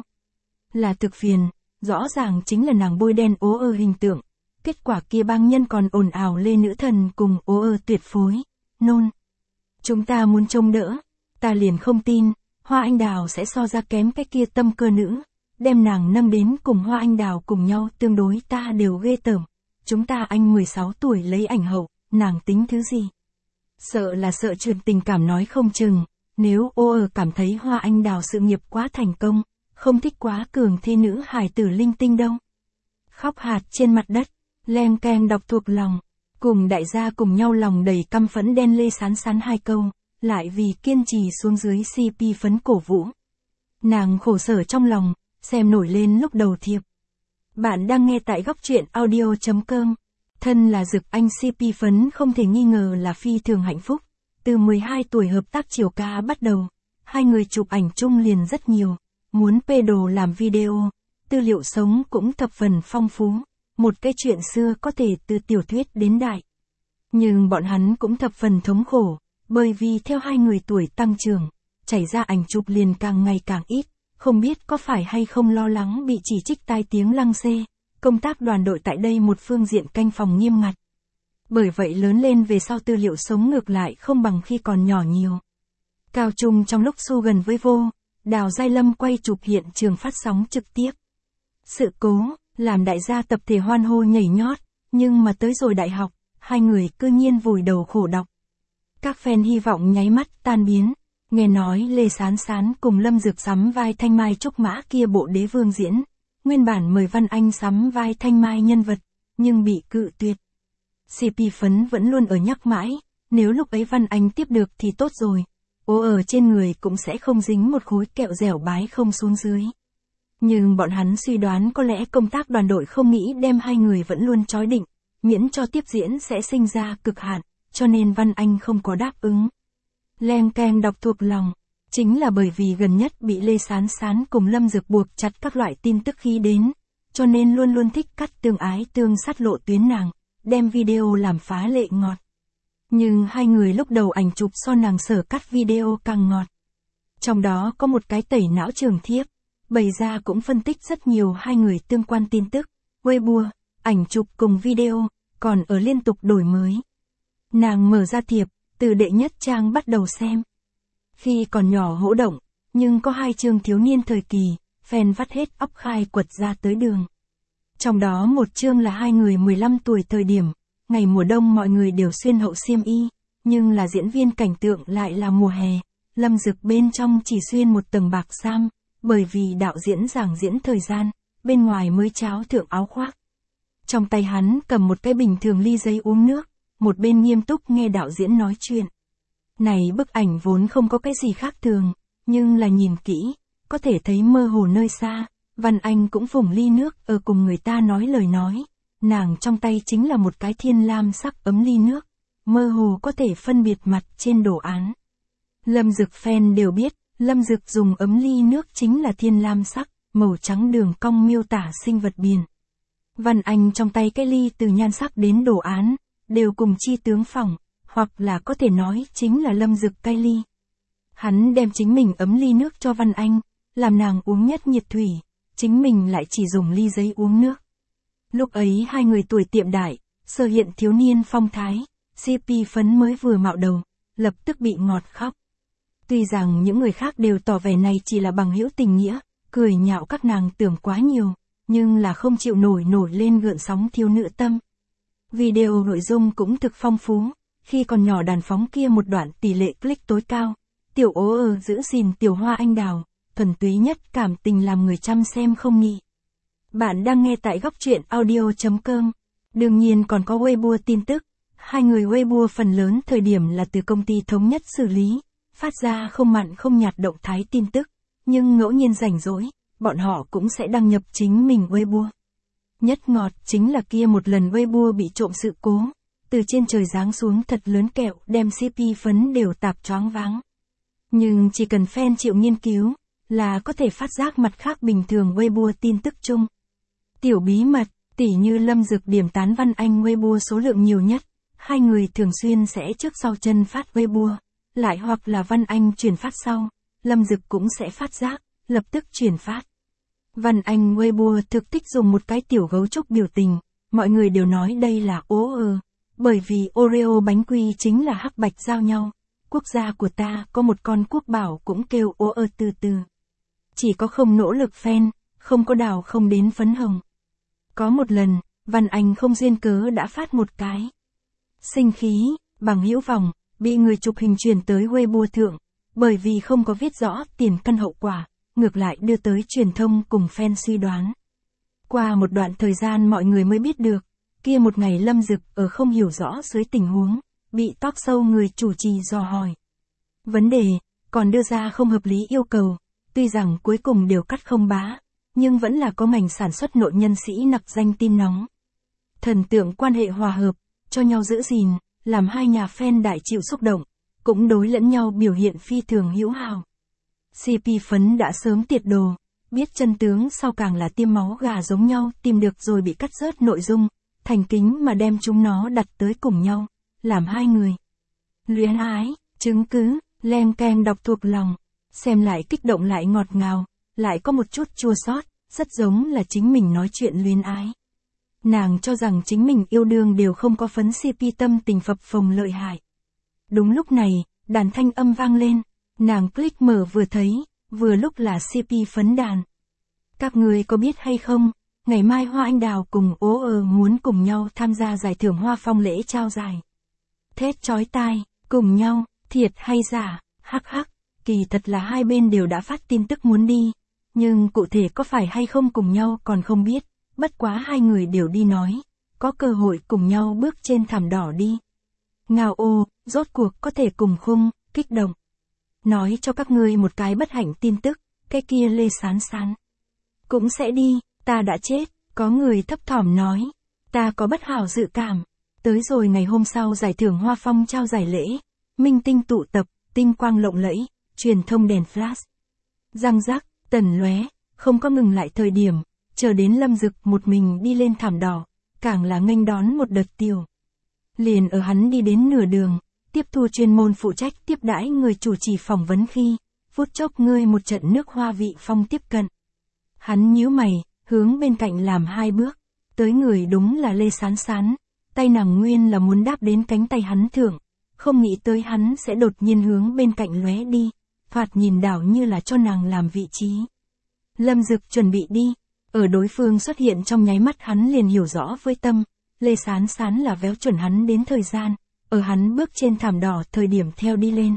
Là thực phiền, rõ ràng chính là nàng bôi đen ố ơ hình tượng, kết quả kia bang nhân còn ồn ào Lê Nữ Thần cùng ố ơ tuyệt phối, nôn. Chúng ta muốn trông đỡ, ta liền không tin, Hoa Anh Đào sẽ so ra kém cái kia tâm cơ nữ, đem nàng nâng đến cùng Hoa Anh Đào cùng nhau tương đối ta đều ghê tởm. Chúng ta anh mười sáu tuổi lấy ảnh hậu, nàng tính thứ gì? Sợ là sợ truyền tình cảm nói không chừng, nếu ô ở cảm thấy Hoa Anh Đào sự nghiệp quá thành công, không thích quá cường thế nữ hài tử linh tinh đâu. Khóc hạt trên mặt đất, len keng đọc thuộc lòng, cùng đại gia cùng nhau lòng đầy căm phẫn đen Lê Sán Sán hai câu, lại vì kiên trì xuống dưới xê pê phấn cổ vũ. Nàng khổ sở trong lòng, xem nổi lên lúc đầu thiệp. Bạn đang nghe tại góc truyện audio chấm com. Thân là Dực Anh xê pê phấn không thể nghi ngờ là phi thường hạnh phúc. Từ mười hai tuổi hợp tác chiều ca bắt đầu, hai người chụp ảnh chung liền rất nhiều, muốn pê đồ làm video, tư liệu sống cũng thập phần phong phú, một cái chuyện xưa có thể từ tiểu thuyết đến đại. Nhưng bọn hắn cũng thập phần thống khổ, bởi vì theo hai người tuổi tăng trưởng, chảy ra ảnh chụp liền càng ngày càng ít, không biết có phải hay không lo lắng bị chỉ trích tai tiếng lăng xê, công tác đoàn đội tại đây một phương diện canh phòng nghiêm ngặt. Bởi vậy lớn lên về sau tư liệu sống ngược lại không bằng khi còn nhỏ nhiều. Cao trung trong lúc Su gần với vô, Đào Giai Lâm quay chụp hiện trường phát sóng trực tiếp. Sự cố, làm đại gia tập thể hoan hô nhảy nhót, nhưng mà tới rồi đại học, hai người cư nhiên vùi đầu khổ đọc. Các fan hy vọng nháy mắt tan biến, nghe nói Lê Sán Sán cùng Lâm Dược sắm vai Thanh Mai Trúc Mã kia bộ Đế Vương diễn, nguyên bản mời Văn Anh sắm vai Thanh Mai nhân vật, nhưng bị cự tuyệt. xê pê Phấn vẫn luôn ở nhắc mãi, nếu lúc ấy Văn Anh tiếp được thì tốt rồi, ố ở trên người cũng sẽ không dính một khối kẹo dẻo bái không xuống dưới. Nhưng bọn hắn suy đoán có lẽ công tác đoàn đội không nghĩ đem hai người vẫn luôn trói định, miễn cho tiếp diễn sẽ sinh ra cực hạn, cho nên Văn Anh không có đáp ứng. Leng keng đọc thuộc lòng, chính là bởi vì gần nhất bị Lê Sán Sán cùng Lâm Dược buộc chặt các loại tin tức khí đến, cho nên luôn luôn thích cắt tương ái tương sát lộ tuyến nàng, đem video làm phá lệ ngọt. Nhưng hai người lúc đầu ảnh chụp so nàng sở cắt video càng ngọt. Trong đó có một cái tẩy não trường thiếp, bày ra cũng phân tích rất nhiều hai người tương quan tin tức, Weibo, ảnh chụp cùng video, còn ở liên tục đổi mới. Nàng mở ra thiệp, từ đệ nhất trang bắt đầu xem. Khi còn nhỏ hỗ động, nhưng có hai chương thiếu niên thời kỳ, fan vắt hết óc khai quật ra tới đường. Trong đó một chương là hai người mười lăm tuổi thời điểm, ngày mùa đông mọi người đều xuyên hậu xiêm y, nhưng là diễn viên cảnh tượng lại là mùa hè, Lâm Dực bên trong chỉ xuyên một tầng bạc sam, bởi vì đạo diễn giảng diễn thời gian, bên ngoài mới cháo thượng áo khoác. Trong tay hắn cầm một cái bình thường ly giấy uống nước, một bên nghiêm túc nghe đạo diễn nói chuyện. Này bức ảnh vốn không có cái gì khác thường, nhưng là nhìn kỹ, có thể thấy mơ hồ nơi xa, Văn Anh cũng phủng ly nước ở cùng người ta nói lời nói, nàng trong tay chính là một cái thiên lam sắc ấm ly nước, mơ hồ có thể phân biệt mặt trên đồ án. Lâm Dực fan đều biết, Lâm Dực dùng ấm ly nước chính là thiên lam sắc, màu trắng đường cong miêu tả sinh vật biển. Văn Anh trong tay cái ly từ nhan sắc đến đồ án, đều cùng chi tướng phỏng, hoặc là có thể nói chính là Lâm Dực cái ly. Hắn đem chính mình ấm ly nước cho Văn Anh, làm nàng uống nhất nhiệt thủy, chính mình lại chỉ dùng ly giấy uống nước. Lúc ấy hai người tuổi tiệm đại, sở hiện thiếu niên phong thái, xê pê Phấn mới vừa mạo đầu, lập tức bị ngọt khóc. Tuy rằng những người khác đều tỏ vẻ này chỉ là bằng hữu tình nghĩa, cười nhạo các nàng tưởng quá nhiều, nhưng là không chịu nổi nổi lên gợn sóng thiếu nữ tâm. Video nội dung cũng thực phong phú, khi còn nhỏ đàn phóng kia một đoạn tỷ lệ click tối cao, tiểu ố ở giữ gìn tiểu hoa anh đào, thuần túy nhất cảm tình làm người chăm xem không nghỉ. Bạn đang nghe tại góc truyện audio.com. Đương nhiên còn có Weibo tin tức, hai người Weibo phần lớn thời điểm là từ công ty thống nhất xử lý, phát ra không mặn không nhạt động thái tin tức, nhưng ngẫu nhiên rảnh rỗi, bọn họ cũng sẽ đăng nhập chính mình Weibo. Nhất ngọt chính là kia một lần Weibo bị trộm sự cố, từ trên trời giáng xuống thật lớn kẹo đem xê pê Phấn đều tạp choáng váng. Nhưng chỉ cần fan chịu nghiên cứu, là có thể phát giác mặt khác bình thường Weibo tin tức chung. Tiểu bí mật, tỉ như Lâm Dực điểm tán Văn Anh Weibo số lượng nhiều nhất, hai người thường xuyên sẽ trước sau chân phát Weibo, lại hoặc là Văn Anh chuyển phát sau, Lâm Dực cũng sẽ phát giác, lập tức chuyển phát. Văn Anh Weibo thực thích dùng một cái tiểu gấu trúc biểu tình, mọi người đều nói đây là ố ơ, bởi vì Oreo bánh quy chính là hắc bạch giao nhau, quốc gia của ta có một con quốc bảo cũng kêu ố ơ từ từ. Chỉ có không nỗ lực fan, không có đào không đến phấn hồng. Có một lần, Văn Anh không duyên cớ đã phát một cái. Sinh khí, bằng hữu vòng, bị người chụp hình truyền tới Weibo thượng, bởi vì không có viết rõ tiền căn hậu quả, ngược lại đưa tới truyền thông cùng fan suy đoán. Qua một đoạn thời gian mọi người mới biết được, kia một ngày Lâm Dực ở không hiểu rõ dưới tình huống, bị talk show người chủ trì dò hỏi. Vấn đề, còn đưa ra không hợp lý yêu cầu, tuy rằng cuối cùng đều cắt không bá, nhưng vẫn là có ngành sản xuất nội nhân sĩ nặc danh tin nóng. Thần tượng quan hệ hòa hợp, cho nhau giữ gìn, làm hai nhà fan đại chịu xúc động, cũng đối lẫn nhau biểu hiện phi thường hữu hảo. xê pê Phấn đã sớm tiệt đồ, biết chân tướng sau càng là tiêm máu gà giống nhau tìm được rồi bị cắt rớt nội dung, thành kính mà đem chúng nó đặt tới cùng nhau, làm hai người luyến ái, chứng cứ, leng keng đọc thuộc lòng, xem lại kích động lại ngọt ngào, lại có một chút chua xót, rất giống là chính mình nói chuyện luyến ái. Nàng cho rằng chính mình yêu đương đều không có phấn xê pê tâm tình phập phồng lợi hại. Đúng lúc này, đàn thanh âm vang lên, nàng click mở vừa thấy, vừa lúc là xê pê phấn đàn. Các người có biết hay không, ngày mai Hoa Anh Đào cùng ố ơ muốn cùng nhau tham gia giải thưởng Hoa Phong lễ trao giải. Thét chói tai, cùng nhau, thiệt hay giả, hắc hắc, kỳ thật là hai bên đều đã phát tin tức muốn đi, nhưng cụ thể có phải hay không cùng nhau còn không biết, bất quá hai người đều đi nói, có cơ hội cùng nhau bước trên thảm đỏ đi. Ngao ô, rốt cuộc có thể cùng khung, kích động. Nói cho các ngươi một cái bất hạnh tin tức, cái kia Lê Sán Sán cũng sẽ đi, ta đã chết, có người thấp thỏm nói, ta có bất hảo dự cảm. Tới rồi ngày hôm sau giải thưởng Hoa Phong trao giải lễ, minh tinh tụ tập, tinh quang lộng lẫy, truyền thông đèn flash. Răng rắc, tần lóe, không có ngừng lại thời điểm, chờ đến Lâm Dực một mình đi lên thảm đỏ, càng là nghênh đón một đợt tiêu. Liền ở hắn đi đến nửa đường, tiếp thu chuyên môn phụ trách tiếp đãi người chủ trì phỏng vấn khi, phút chốc ngươi một trận nước hoa vị phong tiếp cận. Hắn nhíu mày, hướng bên cạnh làm hai bước, tới người đúng là Lê Sán Sán, tay nàng nguyên là muốn đáp đến cánh tay hắn thượng, không nghĩ tới hắn sẽ đột nhiên hướng bên cạnh lóe đi, thoạt nhìn đảo như là cho nàng làm vị trí. Lâm Dực chuẩn bị đi, ở đối phương xuất hiện trong nháy mắt hắn liền hiểu rõ với tâm, Lê Sán Sán là véo chuẩn hắn đến thời gian, ở hắn bước trên thảm đỏ thời điểm theo đi lên.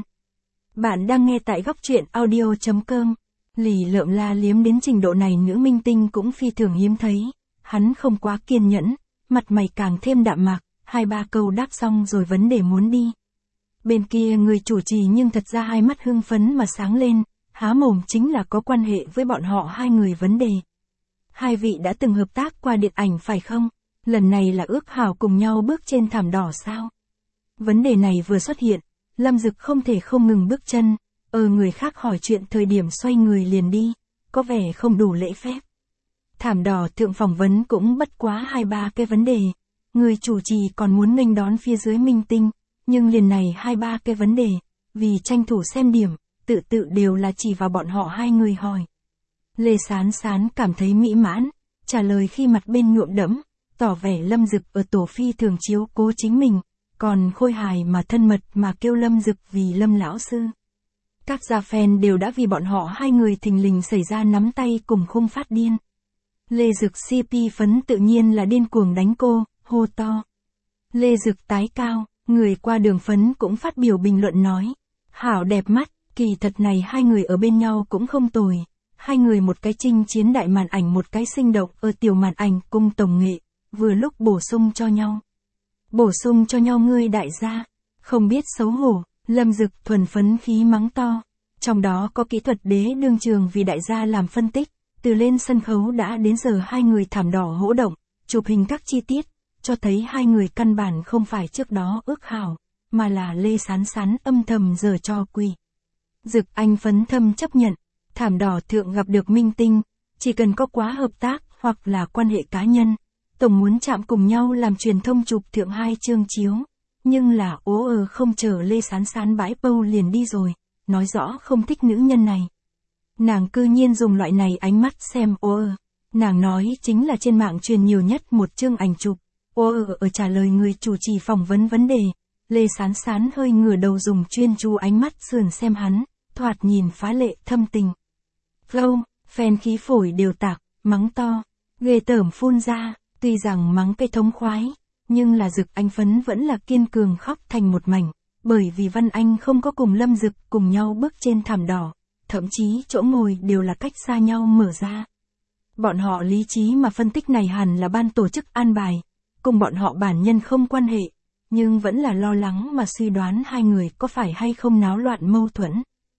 Bạn đang nghe tại góc truyện audio chấm com. Lì lợm la liếm đến trình độ này nữ minh tinh cũng phi thường hiếm thấy, hắn không quá kiên nhẫn, mặt mày càng thêm đạm mạc, hai ba câu đáp xong rồi vấn đề muốn đi. Bên kia người chủ trì nhưng thật ra hai mắt hưng phấn mà sáng lên, há mồm chính là có quan hệ với bọn họ hai người vấn đề. Hai vị đã từng hợp tác qua điện ảnh phải không? Lần này là ước hảo cùng nhau bước trên thảm đỏ sao? Vấn đề này vừa xuất hiện, Lâm Dực không thể không ngừng bước chân, ờ người khác hỏi chuyện thời điểm xoay người liền đi, có vẻ không đủ lễ phép. Thảm đỏ thượng phỏng vấn cũng bất quá hai ba cái vấn đề, người chủ trì còn muốn nghênh đón phía dưới minh tinh, nhưng liền này hai ba cái vấn đề, vì tranh thủ xem điểm, tự tự đều là chỉ vào bọn họ hai người hỏi. Lê Sán Sán cảm thấy mỹ mãn, trả lời khi mặt bên nhuộm đẫm, tỏ vẻ Lâm Dực ở tổ phi thường chiếu cố chính mình, còn khôi hài mà thân mật mà kêu Lâm Dực vì Lâm lão sư. Các gia fan đều đã vì bọn họ hai người thình lình xảy ra nắm tay cùng khung phát điên. Lê Dực xê pê phấn tự nhiên là điên cuồng đánh cô, hô to. Lê Dực tái cao, người qua đường phấn cũng phát biểu bình luận nói. Hảo đẹp mắt, kỳ thật này hai người ở bên nhau cũng không tồi. Hai người một cái chinh chiến đại màn ảnh một cái sinh động ở tiểu màn ảnh cung tổng nghệ, vừa lúc bổ sung cho nhau. Bổ sung cho nhau ngươi đại gia, không biết xấu hổ, Lâm Dực thuần phấn khí mắng to. Trong đó có kỹ thuật đế đương trường vì đại gia làm phân tích, từ lên sân khấu đã đến giờ hai người thảm đỏ hỗ động, chụp hình các chi tiết, cho thấy hai người căn bản không phải trước đó ước hảo, mà là Lê Sán Sán âm thầm giở cho quỷ. Dực anh phấn thâm chấp nhận, thảm đỏ thượng gặp được minh tinh, chỉ cần có quá hợp tác hoặc là quan hệ cá nhân, tổng muốn chạm cùng nhau làm truyền thông chụp thượng hai chương chiếu, nhưng là ố ờ không chờ Lê Sán Sán bãi bâu liền đi rồi, nói rõ không thích nữ nhân này. Nàng cư nhiên dùng loại này ánh mắt xem ố ờ, nàng nói chính là trên mạng truyền nhiều nhất một chương ảnh chụp, ố ờ ở trả lời người chủ trì phỏng vấn vấn đề, Lê Sán Sán hơi ngửa đầu dùng chuyên chú ánh mắt sườn xem hắn, thoạt nhìn phá lệ thâm tình. Flow, fan khí phổi đều tạc, mắng to, ghê tởm phun ra, tuy rằng mắng cây thống khoái, nhưng là Dực anh phấn vẫn là kiên cường khóc thành một mảnh, bởi vì Văn Anh không có cùng Lâm Dực cùng nhau bước trên thảm đỏ, thậm chí chỗ ngồi đều là cách xa nhau mở ra. Bọn họ lý trí mà phân tích này hẳn là ban tổ chức an bài, cùng bọn họ bản nhân không quan hệ, nhưng vẫn là lo lắng mà suy đoán hai người có phải hay không náo loạn mâu thuẫn.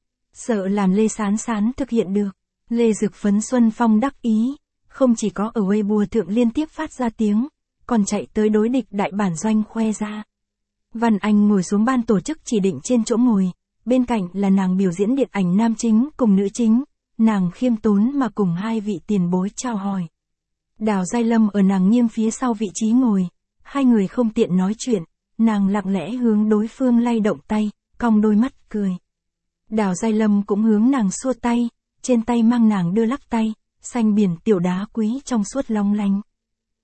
Sợ làm Lê Sán Sán thực hiện được, Lê Dực phấn Xuân Phong đắc ý, không chỉ có ở Weibo thượng liên tiếp phát ra tiếng, còn chạy tới đối địch đại bản doanh khoe ra. Văn Anh ngồi xuống ban tổ chức chỉ định trên chỗ ngồi, bên cạnh là nàng biểu diễn điện ảnh nam chính cùng nữ chính, nàng khiêm tốn mà cùng hai vị tiền bối chào hỏi. Đào Giai Lâm ở nàng nghiêng phía sau vị trí ngồi, hai người không tiện nói chuyện, nàng lặng lẽ hướng đối phương lay động tay, cong đôi mắt cười. Đào Giai Lâm cũng hướng nàng xua tay, trên tay mang nàng đưa lắc tay, xanh biển tiểu đá quý trong suốt long lanh.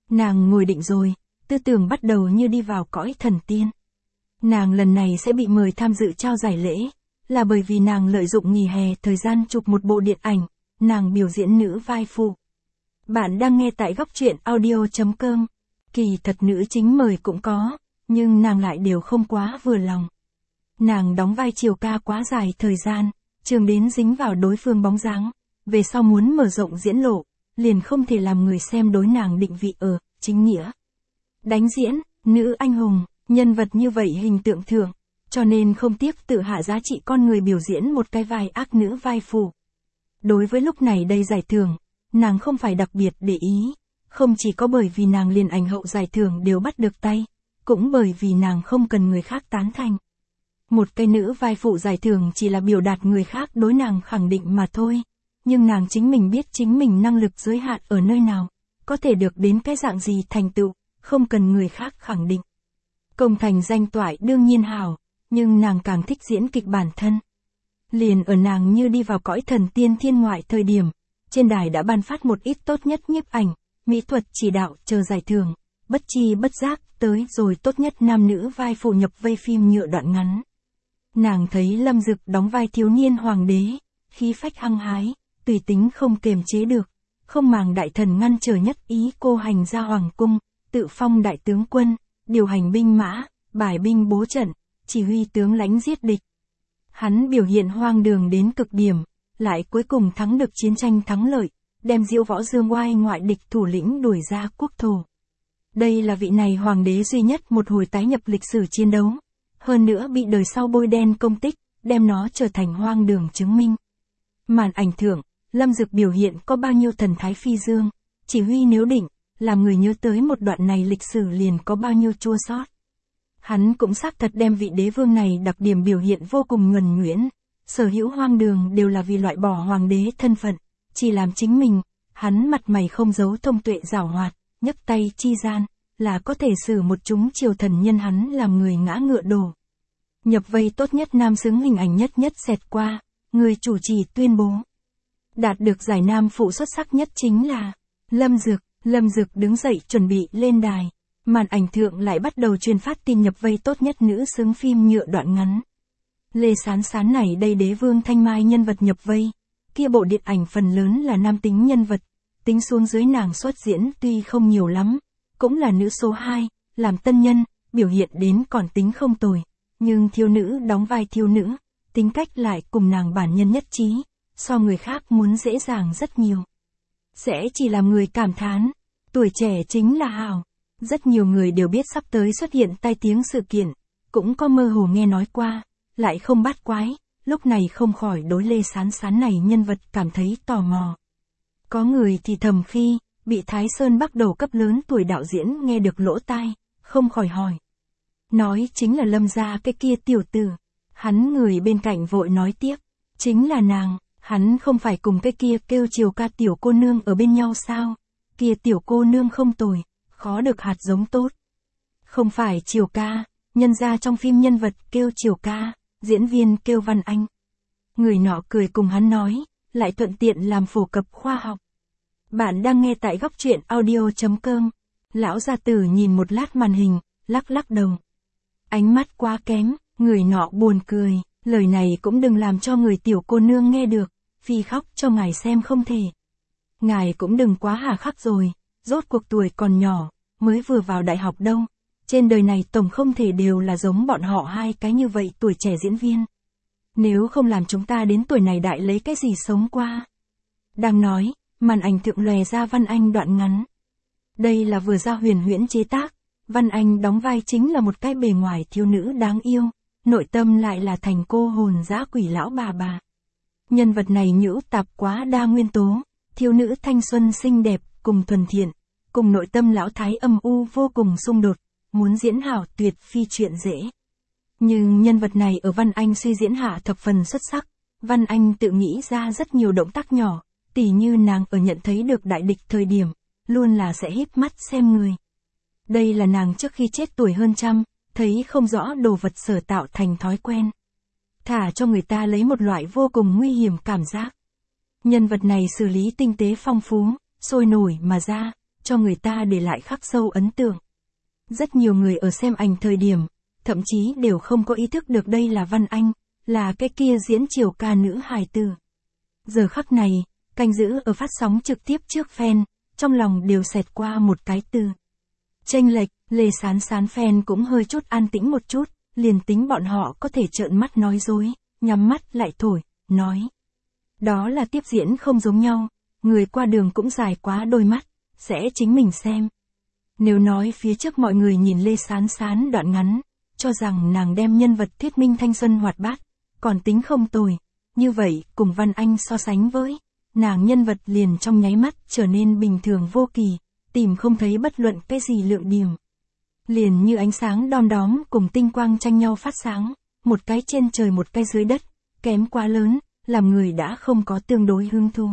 Nàng ngồi định rồi, tư tưởng bắt đầu như đi vào cõi thần tiên. Nàng lần này sẽ bị mời tham dự trao giải lễ, là bởi vì nàng lợi dụng nghỉ hè thời gian chụp một bộ điện ảnh, nàng biểu diễn nữ vai phụ. Bạn đang nghe tại góc truyện audio chấm com. Kỳ thật nữ chính mời cũng có, nhưng nàng lại đều không quá vừa lòng. Nàng đóng vai chiều ca quá dài thời gian, trường đến dính vào đối phương bóng dáng, về sau muốn mở rộng diễn lộ, liền không thể làm người xem đối nàng định vị ở chính nghĩa. Đánh diễn, nữ anh hùng, nhân vật như vậy hình tượng thường, cho nên không tiếc tự hạ giá trị con người biểu diễn một cái vai ác nữ vai phụ. Đối với lúc này đây giải thưởng, nàng không phải đặc biệt để ý, không chỉ có bởi vì nàng liền ảnh hậu giải thưởng đều bắt được tay, cũng bởi vì nàng không cần người khác tán thành. Một cái nữ vai phụ giải thưởng chỉ là biểu đạt người khác đối nàng khẳng định mà thôi, nhưng nàng chính mình biết chính mình năng lực giới hạn ở nơi nào, có thể được đến cái dạng gì thành tựu, không cần người khác khẳng định. Công thành danh toại đương nhiên hảo, nhưng nàng càng thích diễn kịch bản thân. Liền ở nàng như đi vào cõi thần tiên thiên ngoại thời điểm, trên đài đã ban phát một ít tốt nhất nhiếp ảnh, mỹ thuật chỉ đạo chờ giải thưởng, bất chi bất giác tới rồi tốt nhất nam nữ vai phụ nhập vây phim nhựa đoạn ngắn. Nàng thấy Lâm Dực đóng vai thiếu niên hoàng đế, khí phách hăng hái, tùy tính không kiềm chế được, không màng đại thần ngăn trở nhất ý cô hành ra hoàng cung, tự phong đại tướng quân, điều hành binh mã, bài binh bố trận, chỉ huy tướng lãnh giết địch. Hắn biểu hiện hoang đường đến cực điểm, lại cuối cùng thắng được chiến tranh thắng lợi, đem Diễu Võ Dương Oai ngoại địch thủ lĩnh đuổi ra quốc thổ. Đây là vị này hoàng đế duy nhất một hồi tái nhập lịch sử chiến đấu, hơn nữa bị đời sau bôi đen công tích, đem nó trở thành hoang đường chứng minh. Màn ảnh thượng, Lâm Dực biểu hiện có bao nhiêu thần thái phi dương, chỉ huy nếu định, làm người nhớ tới một đoạn này lịch sử liền có bao nhiêu chua xót. Hắn cũng xác thật đem vị đế vương này đặc điểm biểu hiện vô cùng nhuần nhuyễn, sở hữu hoang đường đều là vì loại bỏ hoàng đế thân phận, chỉ làm chính mình, hắn mặt mày không giấu thông tuệ giảo hoạt, nhấc tay chi gian, là có thể xử một chúng triều thần nhân hắn làm người ngã ngựa đổ. Nhập vây tốt nhất nam xứng hình ảnh nhất nhất xẹt qua, người chủ trì tuyên bố. Đạt được giải nam phụ xuất sắc nhất chính là Lâm Dực. Lâm Dực đứng dậy chuẩn bị lên đài, màn ảnh thượng lại bắt đầu truyền phát tin nhập vây tốt nhất nữ xứng phim nhựa đoạn ngắn. Lê Sán Sán này đây đế vương Thanh Mai nhân vật nhập vây, kia bộ điện ảnh phần lớn là nam tính nhân vật, tính xuống dưới nàng xuất diễn tuy không nhiều lắm, cũng là nữ số hai, làm tân nhân, biểu hiện đến còn tính không tồi, nhưng thiếu nữ đóng vai thiếu nữ, tính cách lại cùng nàng bản nhân nhất trí, so người khác muốn dễ dàng rất nhiều. Sẽ chỉ làm người cảm thán, tuổi trẻ chính là hào. Rất nhiều người đều biết sắp tới xuất hiện tai tiếng sự kiện, cũng có mơ hồ nghe nói qua, lại không bắt quái, lúc này không khỏi đối Lê Sán Sán này nhân vật cảm thấy tò mò. Có người thì thầm khi, bị Thái Sơn Bắc đầu cấp lớn tuổi đạo diễn nghe được lỗ tai, không khỏi hỏi. Nói chính là Lâm gia cái kia tiểu tử, hắn người bên cạnh vội nói tiếp, chính là nàng. Hắn không phải cùng cái kia kêu chiều ca tiểu cô nương ở bên nhau sao? Kia tiểu cô nương không tồi, khó được hạt giống tốt. Không phải chiều ca, nhân ra trong phim nhân vật kêu chiều ca, diễn viên kêu Văn Anh. Người nọ cười cùng hắn nói, lại thuận tiện làm phổ cập khoa học. Bạn đang nghe tại góc truyện audio chấm com. Lão gia tử nhìn một lát màn hình, lắc lắc đầu. Ánh mắt quá kém, người nọ buồn cười, lời này cũng đừng làm cho người tiểu cô nương nghe được. Phi khóc cho ngài xem không thể. Ngài cũng đừng quá hà khắc rồi, rốt cuộc tuổi còn nhỏ, mới vừa vào đại học đâu. Trên đời này tổng không thể đều là giống bọn họ hai cái như vậy tuổi trẻ diễn viên. Nếu không làm chúng ta đến tuổi này đại lấy cái gì sống qua. Đang nói, màn ảnh thượng lòe ra Văn Anh đoạn ngắn. Đây là vừa ra huyền huyễn chế tác, Văn Anh đóng vai chính là một cái bề ngoài thiếu nữ đáng yêu, nội tâm lại là thành cô hồn dã quỷ lão bà bà. Nhân vật này nhũ tạp quá đa nguyên tố, thiếu nữ thanh xuân xinh đẹp, cùng thuần thiện, cùng nội tâm lão thái âm u vô cùng xung đột, muốn diễn hảo tuyệt phi chuyện dễ. Nhưng nhân vật này ở Văn Anh suy diễn hạ thập phần xuất sắc, Văn Anh tự nghĩ ra rất nhiều động tác nhỏ, tỉ như nàng ở nhận thấy được đại địch thời điểm, luôn là sẽ híp mắt xem người. Đây là nàng trước khi chết tuổi hơn trăm, thấy không rõ đồ vật sở tạo thành thói quen. Thả cho người ta lấy một loại vô cùng nguy hiểm cảm giác. Nhân vật này xử lý tinh tế phong phú, sôi nổi mà ra, cho người ta để lại khắc sâu ấn tượng. Rất nhiều người ở xem ảnh thời điểm, thậm chí đều không có ý thức được đây là Văn Anh, là cái kia diễn chiều ca nữ hài tử. Giờ khắc này, canh giữ ở phát sóng trực tiếp trước fan, trong lòng đều xẹt qua một cái từ. Chênh lệch, Lê Sán Sán fan cũng hơi chút an tĩnh một chút, liền tính bọn họ có thể trợn mắt nói dối, nhắm mắt lại thổi, nói. Đó là tiếp diễn không giống nhau, người qua đường cũng dài quá đôi mắt, sẽ chính mình xem. Nếu nói phía trước mọi người nhìn Lê Sán Sán đoạn ngắn, cho rằng nàng đem nhân vật thuyết minh thanh xuân hoạt bát, còn tính không tồi, như vậy cùng Văn Anh so sánh với, nàng nhân vật liền trong nháy mắt trở nên bình thường vô kỳ, tìm không thấy bất luận cái gì lượng điểm. Liền như ánh sáng đom đóm cùng tinh quang tranh nhau phát sáng, một cái trên trời một cái dưới đất, kém quá lớn, làm người đã không có tương đối hứng thú.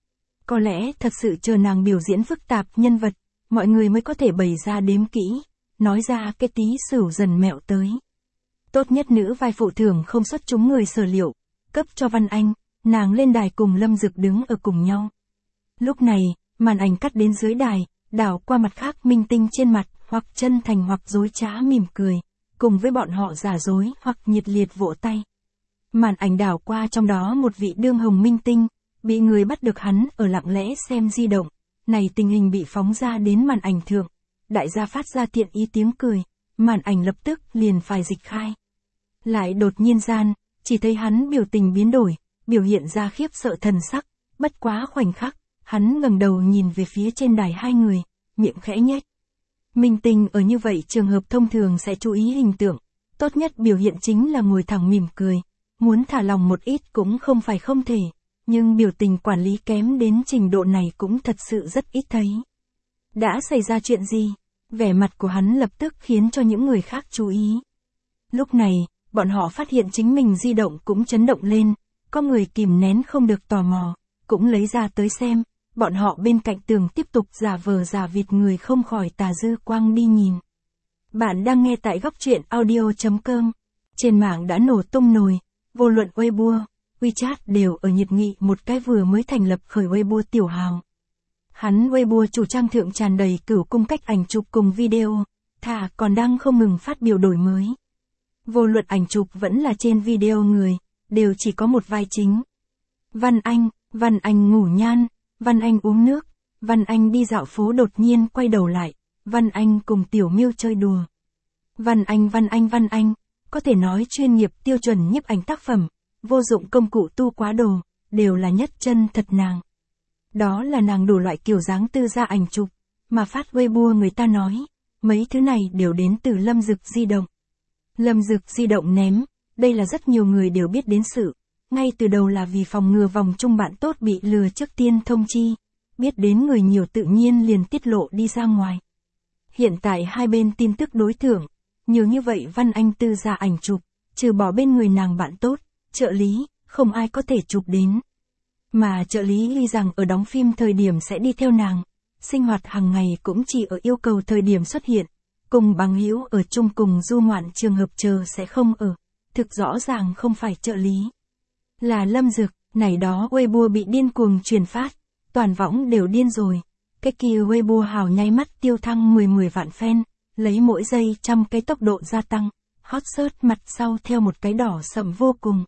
Có lẽ thật sự chờ nàng biểu diễn phức tạp nhân vật, mọi người mới có thể bày ra đếm kỹ, nói ra cái tí sửu dần mẹo tới. Tốt nhất nữ vai phụ thưởng không xuất chúng người sở liệu, cấp cho Văn Anh, nàng lên đài cùng Lâm Dực đứng ở cùng nhau. Lúc này, màn ảnh cắt đến dưới đài, đảo qua mặt khác minh tinh trên mặt, hoặc chân thành hoặc dối trá mỉm cười, cùng với bọn họ giả dối hoặc nhiệt liệt vỗ tay. Màn ảnh đảo qua trong đó một vị đương hồng minh tinh, bị người bắt được hắn ở lặng lẽ xem di động, này tình hình bị phóng ra đến màn ảnh thượng, đại gia phát ra thiện ý tiếng cười, màn ảnh lập tức liền phải dịch khai. Lại đột nhiên gian, chỉ thấy hắn biểu tình biến đổi, biểu hiện ra khiếp sợ thần sắc, bất quá khoảnh khắc, hắn ngẩng đầu nhìn về phía trên đài hai người, miệng khẽ nhếch. Minh tinh ở như vậy trường hợp thông thường sẽ chú ý hình tượng, tốt nhất biểu hiện chính là ngồi thẳng mỉm cười, muốn thả lòng một ít cũng không phải không thể, nhưng biểu tình quản lý kém đến trình độ này cũng thật sự rất ít thấy. Đã xảy ra chuyện gì? Vẻ mặt của hắn lập tức khiến cho những người khác chú ý. Lúc này, bọn họ phát hiện chính mình di động cũng chấn động lên, có người kìm nén không được tò mò, cũng lấy ra tới xem, bọn họ bên cạnh tường tiếp tục giả vờ giả vịt người không khỏi tà dư quang đi nhìn. Bạn đang nghe tại góc truyện audio chấm com. Trên mạng đã nổ tung nồi, vô luận Weibo, WeChat đều ở nhiệt nghị một cái vừa mới thành lập khởi Weibo tiểu hào. Hắn Weibo chủ trang thượng tràn đầy cửu cung cách ảnh chụp cùng video, thà còn đang không ngừng phát biểu đổi mới. Vô luận ảnh chụp vẫn là trên video người, đều chỉ có một vai chính. Văn Anh, Văn Anh ngủ nhan, Văn Anh uống nước, Văn Anh đi dạo phố đột nhiên quay đầu lại, Văn Anh cùng Tiểu Miêu chơi đùa. Văn Anh Văn Anh Văn Anh, có thể nói chuyên nghiệp tiêu chuẩn nhiếp ảnh tác phẩm, vô dụng công cụ tu quá đồ, đều là nhất chân thật nàng. Đó là nàng đủ loại kiểu dáng tư ra ảnh chụp, mà phát Weibo người ta nói, mấy thứ này đều đến từ Lâm Dực di động. Lâm Dực di động ném, đây là rất nhiều người đều biết đến sự, ngay từ đầu là vì phòng ngừa vòng chung bạn tốt bị lừa trước tiên thông chi, biết đến người nhiều tự nhiên liền tiết lộ đi ra ngoài. Hiện tại hai bên tin tức đối thưởng, nhiều như vậy Văn Anh tư ra ảnh chụp, trừ bỏ bên người nàng bạn tốt, trợ lý, không ai có thể chụp đến. Mà trợ lý ghi rằng ở đóng phim thời điểm sẽ đi theo nàng, sinh hoạt hàng ngày cũng chỉ ở yêu cầu thời điểm xuất hiện, cùng bằng hữu ở chung cùng du ngoạn trường hợp chờ sẽ không ở, thực rõ ràng không phải trợ lý. Là Lâm Dực, này đó Weibo bị điên cuồng truyền phát, toàn võng đều điên rồi, cái kia Weibo hào nháy mắt tiêu thăng mười mười vạn fan, lấy mỗi giây trăm cái tốc độ gia tăng, hot search mặt sau theo một cái đỏ sậm vô cùng.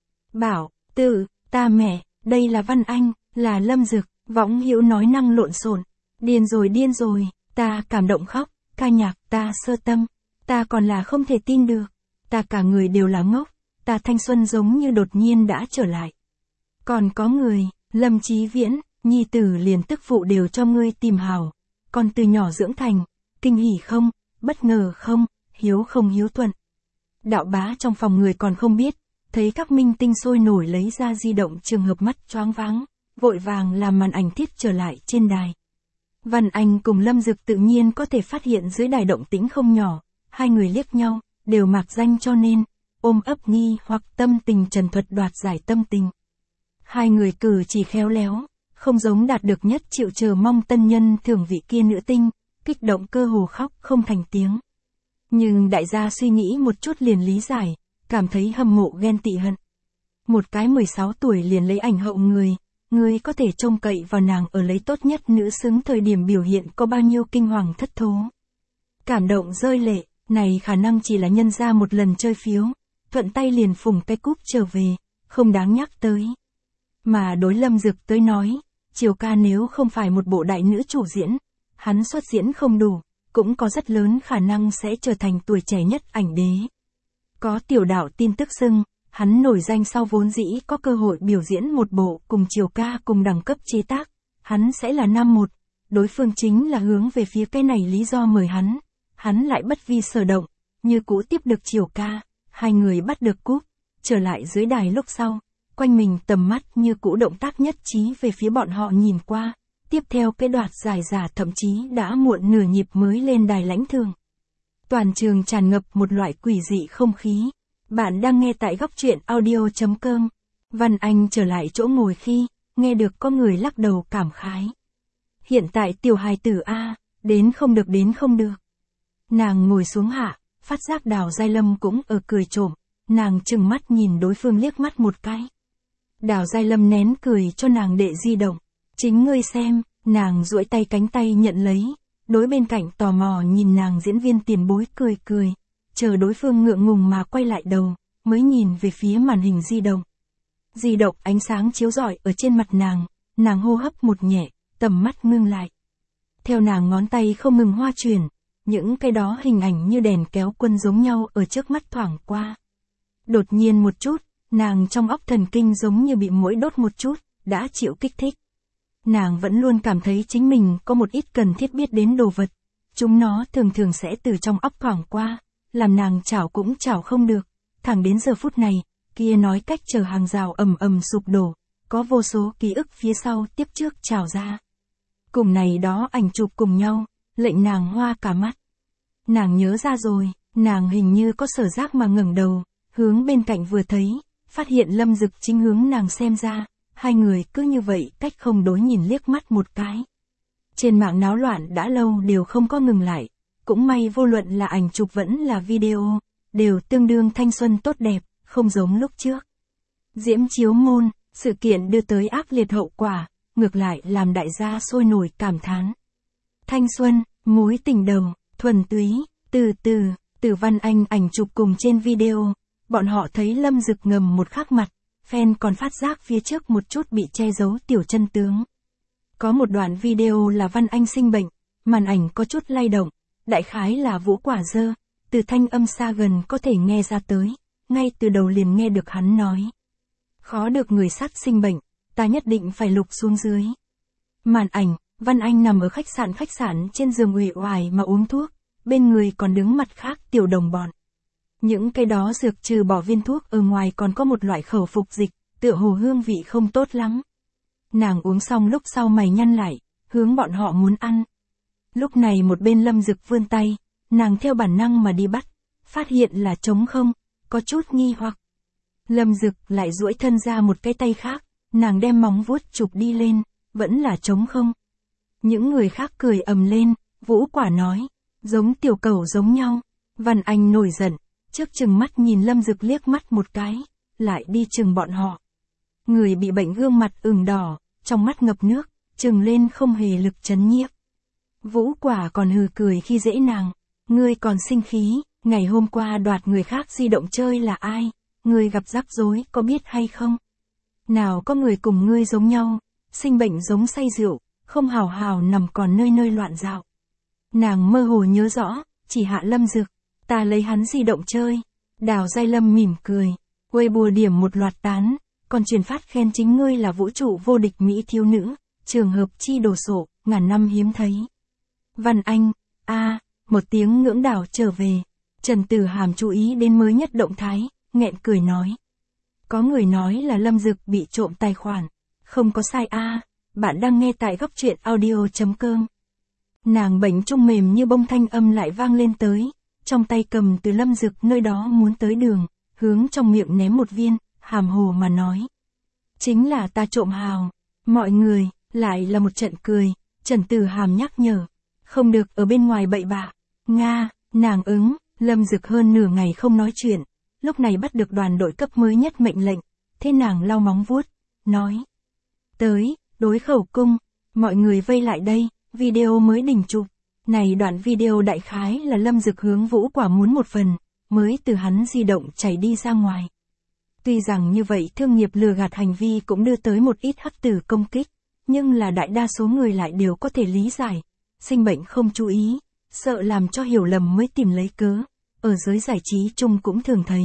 Bảo, tự, ta mẹ, đây là Văn Anh, là Lâm Dực, võng hữu nói năng lộn xộn, điên rồi điên rồi, ta cảm động khóc, ca nhạc, ta sơ tâm, ta còn là không thể tin được, ta cả người đều là ngốc, ta thanh xuân giống như đột nhiên đã trở lại. Còn có người, Lâm Chí Viễn, nhi tử liền tức phụ đều cho ngươi tìm hảo, còn từ nhỏ dưỡng thành, kinh hỉ không, bất ngờ không, hiếu không hiếu thuận. Đạo bá trong phòng người còn không biết, thấy các minh tinh sôi nổi lấy ra di động trường hợp mắt choáng váng, vội vàng làm màn ảnh thiết trở lại trên đài. Văn Anh cùng Lâm Dực tự nhiên có thể phát hiện dưới đài động tĩnh không nhỏ, hai người liếc nhau, đều mạc danh cho nên, ôm ấp nghi hoặc tâm tình trần thuật đoạt giải tâm tình. Hai người cử chỉ khéo léo, không giống đạt được nhất chịu chờ mong tân nhân thưởng vị kia nữ tinh, kích động cơ hồ khóc không thành tiếng. Nhưng đại gia suy nghĩ một chút liền lý giải, cảm thấy hâm mộ ghen tị hận. Một cái mười sáu tuổi liền lấy ảnh hậu người, ngươi có thể trông cậy vào nàng ở lấy tốt nhất nữ xứng thời điểm biểu hiện có bao nhiêu kinh hoàng thất thố. Cảm động rơi lệ, này khả năng chỉ là nhân ra một lần chơi phiếu, thuận tay liền phủng cái cúp trở về, không đáng nhắc tới. Mà đối Lâm Dực tới nói, Triều ca nếu không phải một bộ đại nữ chủ diễn, hắn xuất diễn không đủ, cũng có rất lớn khả năng sẽ trở thành tuổi trẻ nhất ảnh đế. Có tiểu đạo tin tức xưng, hắn nổi danh sau vốn dĩ có cơ hội biểu diễn một bộ cùng Triều ca cùng đẳng cấp chế tác, hắn sẽ là năm một, đối phương chính là hướng về phía cái này lý do mời hắn, hắn lại bất vi sở động, như cũ tiếp được Triều ca, hai người bắt được cúp, trở lại dưới đài lúc sau, quanh mình tầm mắt như cũ động tác nhất trí về phía bọn họ nhìn qua, tiếp theo cái đoạt giải giả thậm chí đã muộn nửa nhịp mới lên đài lãnh thưởng. Toàn trường tràn ngập một loại quỷ dị không khí. Bạn đang nghe tại góc truyện audio.com. Văn Anh trở lại chỗ ngồi khi, nghe được có người lắc đầu cảm khái. Hiện tại tiểu hài tử A, đến không được đến không được. Nàng ngồi xuống hạ, phát giác Đào Giai Lâm cũng ở cười trộm, nàng trừng mắt nhìn đối phương liếc mắt một cái. Đào Giai Lâm nén cười cho nàng đệ di động. Chính ngươi xem, nàng duỗi tay cánh tay nhận lấy, đối bên cạnh tò mò nhìn nàng diễn viên tiền bối cười cười, chờ đối phương ngượng ngùng mà quay lại đầu, mới nhìn về phía màn hình di động. Di động ánh sáng chiếu rọi ở trên mặt nàng, nàng hô hấp một nhẹ, tầm mắt ngưng lại. Theo nàng ngón tay không ngừng hoa chuyển, những cái đó hình ảnh như đèn kéo quân giống nhau ở trước mắt thoảng qua. Đột nhiên một chút, nàng trong óc thần kinh giống như bị muỗi đốt một chút, đã chịu kích thích. Nàng vẫn luôn cảm thấy chính mình có một ít cần thiết biết đến đồ vật. Chúng nó thường thường sẽ từ trong óc thoảng qua, làm nàng chảo cũng chảo không được. Thẳng đến giờ phút này, kia nói cách chờ hàng rào ầm ầm sụp đổ, có vô số ký ức phía sau tiếp trước trào ra. Cùng này đó ảnh chụp cùng nhau, lệnh nàng hoa cả mắt. Nàng nhớ ra rồi, nàng hình như có sở giác mà ngẩng đầu, hướng bên cạnh vừa thấy, phát hiện Lâm Dực chính hướng nàng xem ra. Hai người cứ như vậy cách không đối nhìn liếc mắt một cái. Trên mạng náo loạn đã lâu đều không có ngừng lại. Cũng may vô luận là ảnh chụp vẫn là video, đều tương đương thanh xuân tốt đẹp, không giống lúc trước. Diễm chiếu môn, sự kiện đưa tới ác liệt hậu quả, ngược lại làm đại gia sôi nổi cảm thán. Thanh xuân, mối tình đầu, thuần túy, từ từ, từ Văn Anh ảnh chụp cùng trên video, bọn họ thấy Lâm Dực ngầm một khắc mặt. Fan còn phát giác phía trước một chút bị che giấu tiểu chân tướng. Có một đoạn video là Văn Anh sinh bệnh, màn ảnh có chút lay động, đại khái là Vũ Quả Dơ, từ thanh âm xa gần có thể nghe ra tới, ngay từ đầu liền nghe được hắn nói. Khó được người sát sinh bệnh, ta nhất định phải lục xuống dưới. Màn ảnh, Văn Anh nằm ở khách sạn khách sạn trên giường uể oải mà uống thuốc, bên người còn đứng mặt khác tiểu đồng bọn. Những cái đó dược trừ bỏ viên thuốc ở ngoài còn có một loại khẩu phục dịch, tựa hồ hương vị không tốt lắm. Nàng uống xong lúc sau mày nhăn lại, hướng bọn họ muốn ăn. Lúc này một bên Lâm Dực vươn tay, nàng theo bản năng mà đi bắt, phát hiện là trống không, có chút nghi hoặc. Lâm Dực lại duỗi thân ra một cái tay khác, nàng đem móng vuốt chụp đi lên, vẫn là trống không. Những người khác cười ầm lên, Vũ Quả nói, giống tiểu cẩu giống nhau. Văn Anh nổi giận, trước chừng mắt nhìn Lâm Dực liếc mắt một cái, lại đi chừng bọn họ. Người bị bệnh gương mặt ửng đỏ, trong mắt ngập nước, chừng lên không hề lực chấn nhiếp. Vũ Quả còn hừ cười khi dễ nàng, ngươi còn sinh khí, ngày hôm qua đoạt người khác di động chơi là ai, ngươi gặp rắc rối có biết hay không? Nào có người cùng ngươi giống nhau, sinh bệnh giống say rượu, không hào hào nằm còn nơi nơi loạn dạo. Nàng mơ hồ nhớ rõ, chỉ hạ Lâm Dực, ta lấy hắn di động chơi. Đào Giai Lâm mỉm cười, Weibo điểm một loạt tán, còn truyền phát khen chính ngươi là vũ trụ vô địch mỹ thiếu nữ, trường hợp chi đồ sộ, ngàn năm hiếm thấy. Văn Anh, a, à, một tiếng ngưỡng đảo trở về, Trần Tử Hàm chú ý đến mới nhất động thái, nghẹn cười nói. Có người nói là Lâm Dực bị trộm tài khoản, không có sai a, à, bạn đang nghe tại góc truyện audio.com. Nàng bệnh trung mềm như bông thanh âm lại vang lên tới, trong tay cầm từ Lâm Dực nơi đó muốn tới đường, hướng trong miệng ném một viên, hàm hồ mà nói. Chính là ta trộm hào, mọi người, lại là một trận cười, Trần Tử Hàm nhắc nhở, không được ở bên ngoài bậy bạ. Nga, nàng ứng, Lâm Dực hơn nửa ngày không nói chuyện, lúc này bắt được đoàn đội cấp mới nhất mệnh lệnh, thế nàng lau móng vuốt, nói. Tới, đối khẩu cung, mọi người vây lại đây, video mới đỉnh chụp. Này đoạn video đại khái là Lâm Dực hướng Vũ Quả muốn một phần, mới từ hắn di động chảy đi ra ngoài. Tuy rằng như vậy thương nghiệp lừa gạt hành vi cũng đưa tới một ít hắc tử công kích, nhưng là đại đa số người lại đều có thể lý giải, sinh bệnh không chú ý, sợ làm cho hiểu lầm mới tìm lấy cớ, ở giới giải trí chung cũng thường thấy.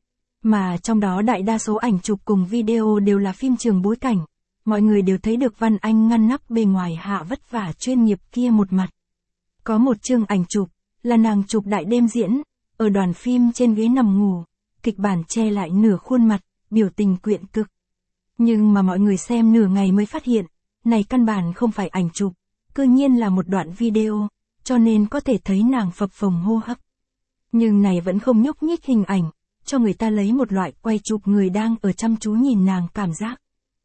Mà trong đó đại đa số ảnh chụp cùng video đều là phim trường bối cảnh, mọi người đều thấy được Văn Anh ngăn nắp bề ngoài hạ vất vả chuyên nghiệp kia một mặt. Có một chương ảnh chụp, là nàng chụp đại đêm diễn, ở đoàn phim trên ghế nằm ngủ, kịch bản che lại nửa khuôn mặt, biểu tình quyện cực. Nhưng mà mọi người xem nửa ngày mới phát hiện, này căn bản không phải ảnh chụp, cư nhiên là một đoạn video, cho nên có thể thấy nàng phập phồng hô hấp. Nhưng này vẫn không nhúc nhích hình ảnh, cho người ta lấy một loại quay chụp người đang ở chăm chú nhìn nàng cảm giác.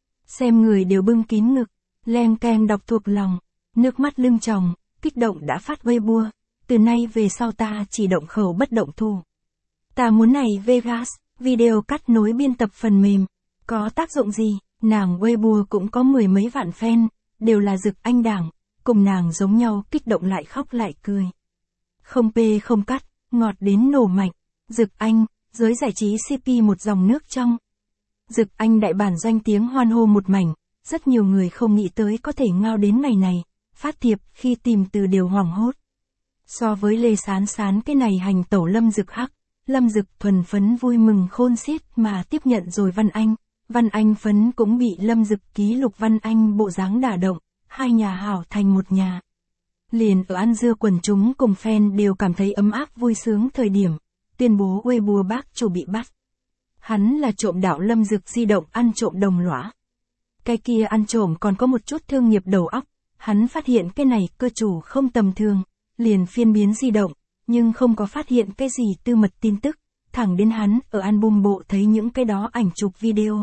Xem người đều bưng kín ngực, lem kem đọc thuộc lòng, nước mắt lưng tròng, kích động đã phát Weibo, từ nay về sau ta chỉ động khẩu bất động thủ. Ta muốn này Vegas, video cắt nối biên tập phần mềm, có tác dụng gì, nàng Weibo cũng có mười mấy vạn fan, đều là Dực Anh đảng, cùng nàng giống nhau kích động lại khóc lại cười. Không pê không cắt, ngọt đến nổ mạnh, Dực Anh, giới giải trí xê pê một dòng nước trong. Dực Anh đại bản doanh tiếng hoan hô một mảnh, rất nhiều người không nghĩ tới có thể ngao đến ngày này, phát thiệp khi tìm từ đều hoảng hốt. So với Lê Sán Sán cái này hành tẩu Lâm Dực hắc, Lâm Dực thuần phấn vui mừng khôn xiết mà tiếp nhận rồi Văn Anh, Văn Anh phấn cũng bị Lâm Dực ký lục Văn Anh bộ dáng đả động, hai nhà hảo thành một nhà. Liền ở ăn dưa quần chúng cùng fan đều cảm thấy ấm áp vui sướng thời điểm, tuyên bố Weibo bác chủ bị bắt. Hắn là trộm đạo Lâm Dực di động ăn trộm đồng lõa. Cái kia ăn trộm còn có một chút thương nghiệp đầu óc, hắn phát hiện cái này cơ chủ không tầm thường, liền phiên biến di động, nhưng không có phát hiện cái gì tư mật tin tức, thẳng đến hắn ở album bộ thấy những cái đó ảnh chụp video.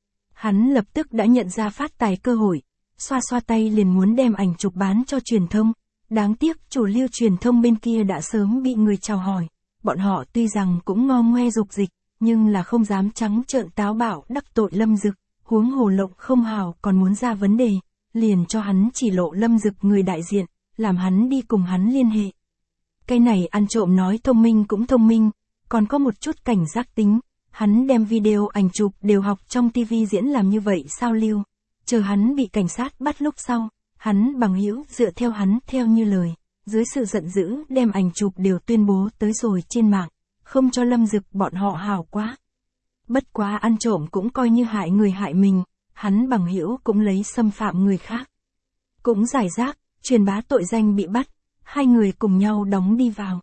Hắn lập tức đã nhận ra phát tài cơ hội, xoa xoa tay liền muốn đem ảnh chụp bán cho truyền thông, đáng tiếc chủ lưu truyền thông bên kia đã sớm bị người chào hỏi, bọn họ tuy rằng cũng ngo ngoe dục dịch, nhưng là không dám trắng trợn táo bạo đắc tội Lâm Dực, huống hồ lộng không hào còn muốn ra vấn đề, liền cho hắn chỉ lộ Lâm Dực người đại diện, làm hắn đi cùng hắn liên hệ. Cái này ăn trộm nói thông minh cũng thông minh, còn có một chút cảnh giác tính, hắn đem video ảnh chụp đều học trong tivi diễn làm như vậy sao lưu, chờ hắn bị cảnh sát bắt lúc sau, hắn bằng hữu dựa theo hắn theo như lời, dưới sự giận dữ đem ảnh chụp đều tuyên bố tới rồi trên mạng, không cho Lâm Dực bọn họ hào quá. Bất quá ăn trộm cũng coi như hại người hại mình, hắn bằng hữu cũng lấy xâm phạm người khác. Cũng giải rác, truyền bá tội danh bị bắt, hai người cùng nhau đóng đi vào.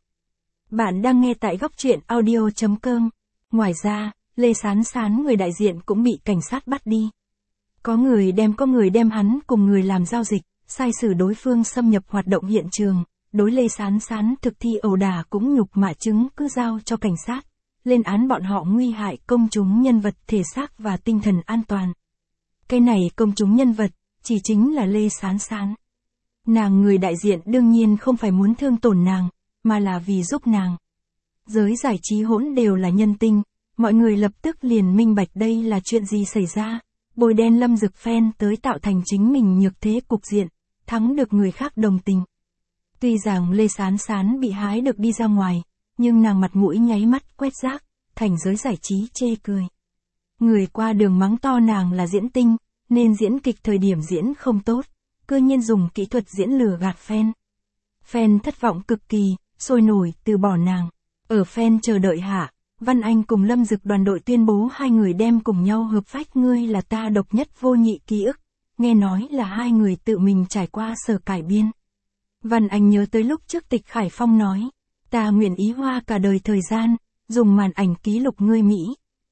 Bạn đang nghe tại góc truyện audio chấm com. Ngoài ra, Lê Sán Sán người đại diện cũng bị cảnh sát bắt đi. Có người đem có người đem hắn cùng người làm giao dịch, sai sử đối phương xâm nhập hoạt động hiện trường, đối Lê Sán Sán thực thi ẩu đả cũng nhục mạ chứng cứ giao cho cảnh sát, lên án bọn họ nguy hại công chúng nhân vật thể xác và tinh thần an toàn. Cái này công chúng nhân vật, chỉ chính là Lê Sán Sán. Nàng người đại diện đương nhiên không phải muốn thương tổn nàng, mà là vì giúp nàng. Giới giải trí hỗn đều là nhân tinh, mọi người lập tức liền minh bạch đây là chuyện gì xảy ra, bôi đen Lâm Dực fan tới tạo thành chính mình nhược thế cục diện, thắng được người khác đồng tình. Tuy rằng Lê Sán Sán bị hái được đi ra ngoài, nhưng nàng mặt mũi nháy mắt quét rác, thành giới giải trí chê cười. Người qua đường mắng to nàng là diễn tinh, nên diễn kịch thời điểm diễn không tốt, cư nhiên dùng kỹ thuật diễn lừa gạt fan. Fan thất vọng cực kỳ, sôi nổi từ bỏ nàng. Ở fan chờ đợi hạ, Văn Anh cùng Lâm Dực đoàn đội tuyên bố hai người đem cùng nhau hợp phách Ngươi Là Ta độc nhất vô nhị ký ức, nghe nói là hai người tự mình trải qua sở cải biên. Văn Anh nhớ tới lúc trước Tịch Khải Phong nói, ta nguyện ý hoa cả đời thời gian, dùng màn ảnh ký lục ngươi Mỹ.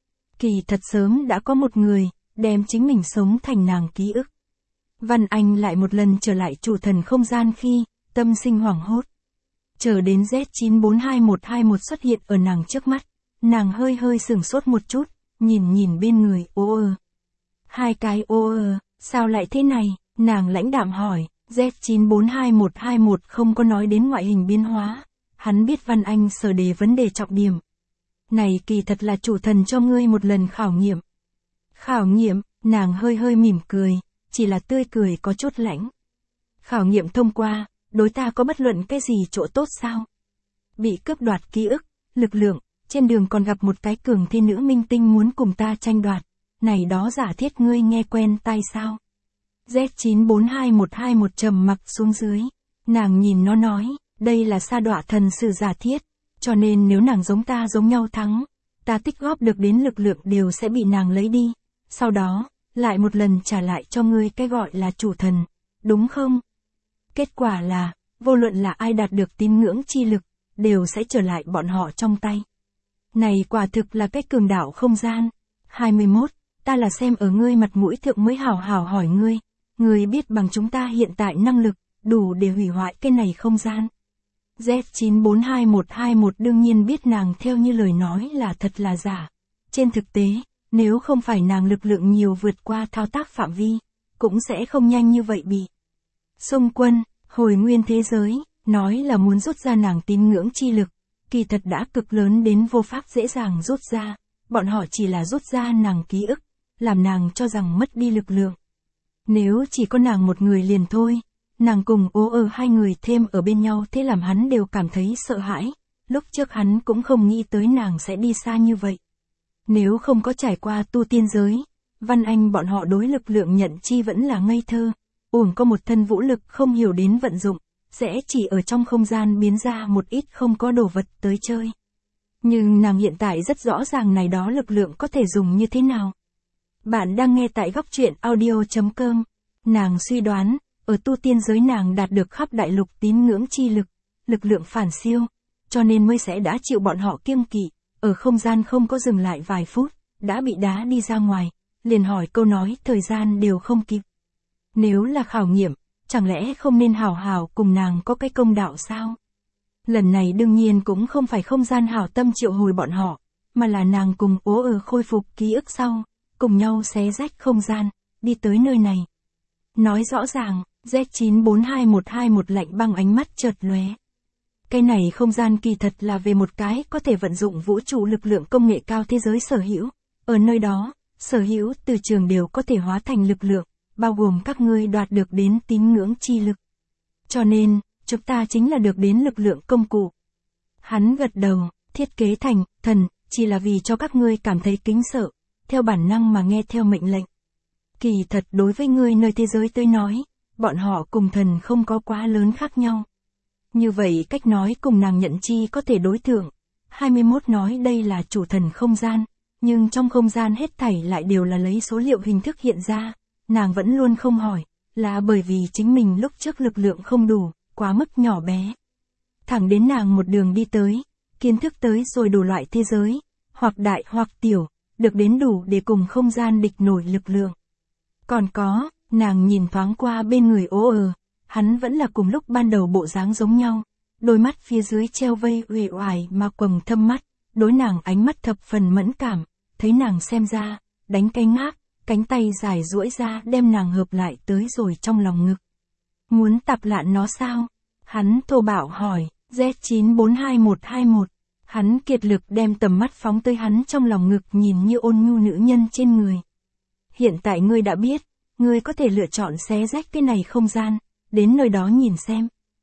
Kỳ thật sớm đã có một người, đem chính mình sống thành nàng ký ức. Văn Anh lại một lần trở lại chủ thần không gian khi, tâm sinh hoảng hốt. Chờ đến Z chín bốn hai một hai một xuất hiện ở nàng trước mắt, nàng hơi hơi sửng sốt một chút, nhìn nhìn bên người, ô ơ. Hai cái ô ơ, sao lại thế này, nàng lãnh đạm hỏi, Z chín bốn hai một hai một không có nói đến ngoại hình biến hóa, hắn biết Văn Anh sở đề vấn đề trọng điểm. Này kỳ thật là chủ thần cho ngươi một lần khảo nghiệm. Khảo nghiệm, nàng hơi hơi mỉm cười, chỉ là tươi cười có chút lãnh. Khảo nghiệm thông qua, đối ta có bất luận cái gì chỗ tốt sao? Bị cướp đoạt ký ức, lực lượng, trên đường còn gặp một cái cường thi nữ minh tinh muốn cùng ta tranh đoạt. Này đó giả thiết ngươi nghe quen tai sao? Z chín bốn hai một hai một trầm mặc xuống dưới. Nàng nhìn nó nói, đây là sa đọa thần sử giả thiết, cho nên nếu nàng giống ta giống nhau thắng, ta tích góp được đến lực lượng đều sẽ bị nàng lấy đi, sau đó, lại một lần trả lại cho ngươi cái gọi là chủ thần, đúng không? Kết quả là, vô luận là ai đạt được tín ngưỡng chi lực, đều sẽ trở lại bọn họ trong tay. Này quả thực là cái cường đạo không gian. hai mươi mốt, ta là xem ở ngươi mặt mũi thượng mới hào hào hỏi ngươi, ngươi biết bằng chúng ta hiện tại năng lực, đủ để hủy hoại cái này không gian. Z chín bốn hai một hai một đương nhiên biết nàng theo như lời nói là thật là giả. Trên thực tế, nếu không phải nàng lực lượng nhiều vượt qua thao tác phạm vi, cũng sẽ không nhanh như vậy bị xung quân, hồi nguyên thế giới, nói là muốn rút ra nàng tín ngưỡng chi lực, kỳ thật đã cực lớn đến vô pháp dễ dàng rút ra, bọn họ chỉ là rút ra nàng ký ức, làm nàng cho rằng mất đi lực lượng. Nếu chỉ có nàng một người liền thôi, nàng cùng ố ở hai người thêm ở bên nhau thế làm hắn đều cảm thấy sợ hãi, lúc trước hắn cũng không nghĩ tới nàng sẽ đi xa như vậy. Nếu không có trải qua tu tiên giới, Văn Anh bọn họ đối lực lượng nhận chi vẫn là ngây thơ, uổng có một thân vũ lực không hiểu đến vận dụng, sẽ chỉ ở trong không gian biến ra một ít không có đồ vật tới chơi. Nhưng nàng hiện tại rất rõ ràng này đó lực lượng có thể dùng như thế nào. Bạn đang nghe tại góc truyện audio chấm com. Nàng suy đoán, ở tu tiên giới nàng đạt được khắp đại lục tín ngưỡng chi lực, lực lượng phản siêu, cho nên mới sẽ đã chịu bọn họ kiêng kỵ, ở không gian không có dừng lại vài phút, đã bị đá đi ra ngoài, liền hỏi câu nói thời gian đều không kịp. Nếu là khảo nghiệm, chẳng lẽ không nên hào hào cùng nàng có cái công đạo sao? Lần này đương nhiên cũng không phải không gian hảo tâm triệu hồi bọn họ, mà là nàng cùng ố ở khôi phục ký ức sau, cùng nhau xé rách không gian, đi tới nơi này. Nói rõ ràng, Z chín bốn hai một hai một lạnh băng ánh mắt chợt lóe. Cái này không gian kỳ thật là về một cái có thể vận dụng vũ trụ lực lượng công nghệ cao thế giới sở hữu, ở nơi đó, sở hữu từ trường đều có thể hóa thành lực lượng, bao gồm các ngươi đoạt được đến tín ngưỡng chi lực. Cho nên, chúng ta chính là được đến lực lượng công cụ. Hắn gật đầu, thiết kế thành, thần, chỉ là vì cho các ngươi cảm thấy kính sợ, theo bản năng mà nghe theo mệnh lệnh. Kỳ thật đối với ngươi nơi thế giới tới nói, bọn họ cùng thần không có quá lớn khác nhau. Như vậy cách nói cùng nàng nhận chi có thể đối thượng. hai mươi mốt nói đây là chủ thần không gian, nhưng trong không gian hết thảy lại đều là lấy số liệu hình thức hiện ra. Nàng vẫn luôn không hỏi, là bởi vì chính mình lúc trước lực lượng không đủ, quá mức nhỏ bé. Thẳng đến nàng một đường đi tới, kiến thức tới rồi đủ loại thế giới, hoặc đại hoặc tiểu, được đến đủ để cùng không gian địch nổi lực lượng. Còn có, nàng nhìn thoáng qua bên người ố ờ, hắn vẫn là cùng lúc ban đầu bộ dáng giống nhau, đôi mắt phía dưới treo vây uể oải mà quầng thâm mắt, đối nàng ánh mắt thập phần mẫn cảm, thấy nàng xem ra, đánh cái ngáp, cánh tay dài duỗi ra đem nàng hợp lại tới rồi trong lòng ngực. Muốn tạp lạn nó sao? Hắn thô bạo hỏi, Z chín bốn hai một hai một. Hắn kiệt lực đem tầm mắt phóng tới hắn trong lòng ngực nhìn như ôn nhu nữ nhân trên người. Hiện tại ngươi đã biết, ngươi có thể lựa chọn xé rách cái này không gian, đến nơi đó nhìn xem.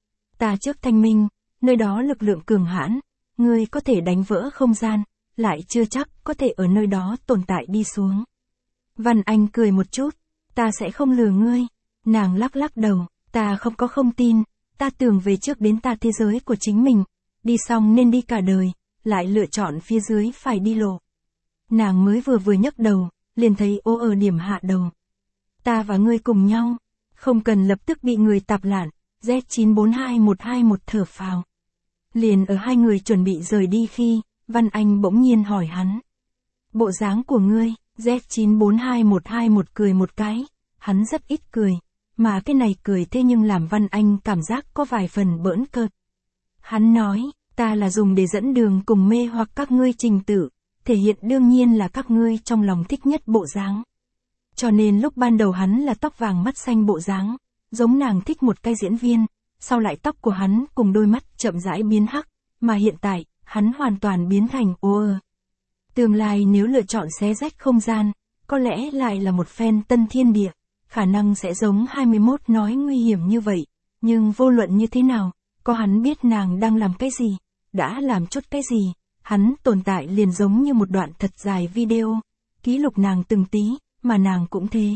Ta trước thanh minh, nơi đó lực lượng cường hãn, ngươi có thể đánh vỡ không gian, lại chưa chắc có thể ở nơi đó tồn tại đi xuống. Văn Anh cười một chút, ta sẽ không lừa ngươi. Nàng lắc lắc đầu, ta không có không tin, ta tưởng về trước đến ta thế giới của chính mình, đi xong nên đi cả đời, lại lựa chọn phía dưới phải đi lộ. Nàng mới vừa vừa nhấc đầu, liền thấy ô ở điểm hạ đầu. Ta và ngươi cùng nhau, không cần lập tức bị người tạp lạn. Z chín bốn hai một hai một thở phào. Liền ở hai người chuẩn bị rời đi khi, Văn Anh bỗng nhiên hỏi hắn. Bộ dáng của ngươi, Z chín bốn hai một hai một cười một cái, hắn rất ít cười, mà cái này cười thế nhưng làm Văn Anh cảm giác có vài phần bỡn cợt. Hắn nói, ta là dùng để dẫn đường cùng mê hoặc các ngươi trình tự, thể hiện đương nhiên là các ngươi trong lòng thích nhất bộ dáng. Cho nên lúc ban đầu hắn là tóc vàng mắt xanh bộ dáng, giống nàng thích một cái diễn viên, sau lại tóc của hắn cùng đôi mắt chậm rãi biến hắc, mà hiện tại, hắn hoàn toàn biến thành ô ơ. Tương lai nếu lựa chọn xé rách không gian, có lẽ lại là một phen tân thiên địa, khả năng sẽ giống hai mươi mốt nói nguy hiểm như vậy, nhưng vô luận như thế nào, có hắn biết nàng đang làm cái gì, đã làm chút cái gì, hắn tồn tại liền giống như một đoạn thật dài video, ký lục nàng từng tí, mà nàng cũng thế.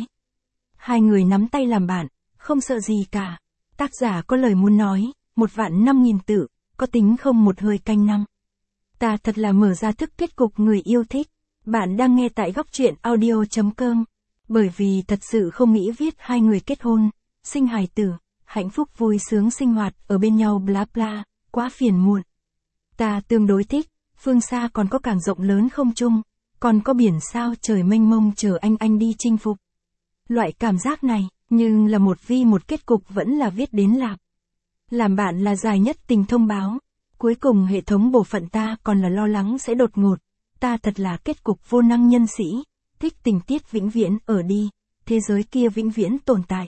Hai người nắm tay làm bạn, không sợ gì cả. Tác giả có lời muốn nói, một vạn năm nghìn tự, có tính không một hơi canh năm. Ta thật là mở ra thức kết cục người yêu thích. Bạn đang nghe tại góc truyện audio chấm com. Bởi vì thật sự không nghĩ viết hai người kết hôn, sinh hài tử, hạnh phúc vui sướng sinh hoạt ở bên nhau bla bla, quá phiền muộn. Ta tương đối thích, phương xa còn có càng rộng lớn không trung, còn có biển sao trời mênh mông chờ anh anh đi chinh phục. Loại cảm giác này, nhưng là một vi một kết cục vẫn là viết đến lạc. Làm bạn là dài nhất tình thông báo. Cuối cùng hệ thống bộ phận ta còn là lo lắng sẽ đột ngột. Ta thật là kết cục vô năng nhân sĩ. Thích tình tiết vĩnh viễn ở đi. Thế giới kia vĩnh viễn tồn tại.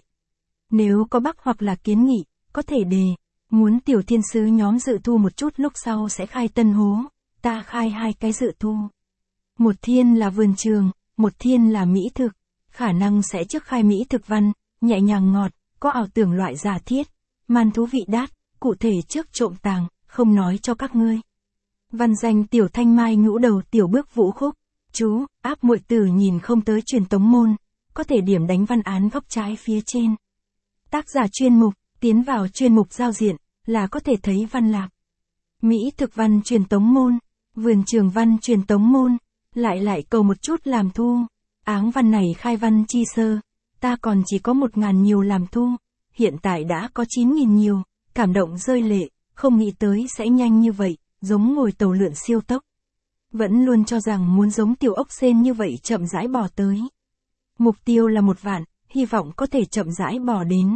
Nếu có bác hoặc là kiến nghị, có thể đề. Muốn tiểu thiên sứ nhóm dự thu một chút lúc sau sẽ khai tân hố. Ta khai hai cái dự thu. Một thiên là vườn trường, một thiên là mỹ thực. Khả năng sẽ trước khai mỹ thực văn, nhẹ nhàng ngọt, có ảo tưởng loại giả thiết. Man thú vị đát, cụ thể trước trộm tàng, không nói cho các ngươi. Văn danh tiểu thanh mai ngũ đầu tiểu bước vũ khúc. Chú, áp muội tử nhìn không tới truyền tống môn, có thể điểm đánh văn án góc trái phía trên. Tác giả chuyên mục, tiến vào chuyên mục giao diện, là có thể thấy văn lạc. Mỹ thực văn truyền tống môn, vườn trường văn truyền tống môn, lại lại cầu một chút làm thu. Áng văn này khai văn chi sơ, ta còn chỉ có một ngàn nhiều làm thu, hiện tại đã có chín nghìn nhiều, cảm động rơi lệ, không nghĩ tới sẽ nhanh như vậy, giống ngồi tàu lượn siêu tốc. Vẫn luôn cho rằng muốn giống tiểu ốc sên như vậy chậm rãi bò tới. Mục tiêu là một vạn, hy vọng có thể chậm rãi bò đến.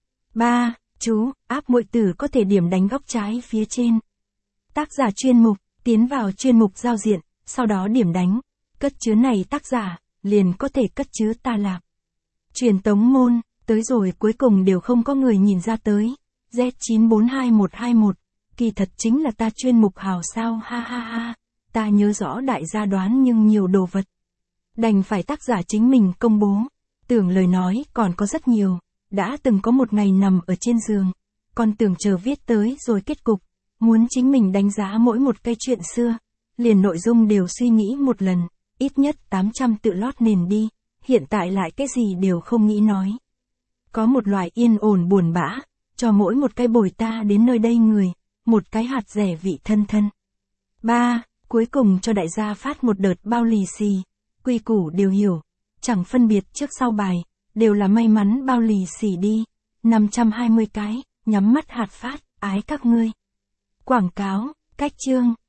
ba. Chú, áp muội tử có thể điểm đánh góc trái phía trên. Tác giả chuyên mục, tiến vào chuyên mục giao diện, sau đó điểm đánh. Cất chứa này tác giả, liền có thể cất chứa ta lạc. Truyền tống môn, tới rồi cuối cùng đều không có người nhìn ra tới. Z chín bốn hai một hai một, kỳ thật chính là ta chuyên mục hào sao ha ha ha. Ta nhớ rõ đại gia đoán nhưng nhiều đồ vật. Đành phải tác giả chính mình công bố. Tưởng lời nói còn có rất nhiều. Đã từng có một ngày nằm ở trên giường. Còn tưởng chờ viết tới rồi kết cục. Muốn chính mình đánh giá mỗi một cây chuyện xưa. Liền nội dung đều suy nghĩ một lần. Ít nhất tám trăm tự lót nền đi. Hiện tại lại cái gì đều không nghĩ nói. Có một loại yên ổn buồn bã. Cho mỗi một cái bồi ta đến nơi đây người. Một cái hạt rẻ vị thân thân. ba. Cuối cùng cho đại gia phát một đợt bao lì xì. Quy củ đều hiểu. Chẳng phân biệt trước sau bài. Đều là may mắn bao lì xì đi. năm trăm hai mươi cái. Nhắm mắt hạt phát. Ái các ngươi. Quảng cáo. Cách chương.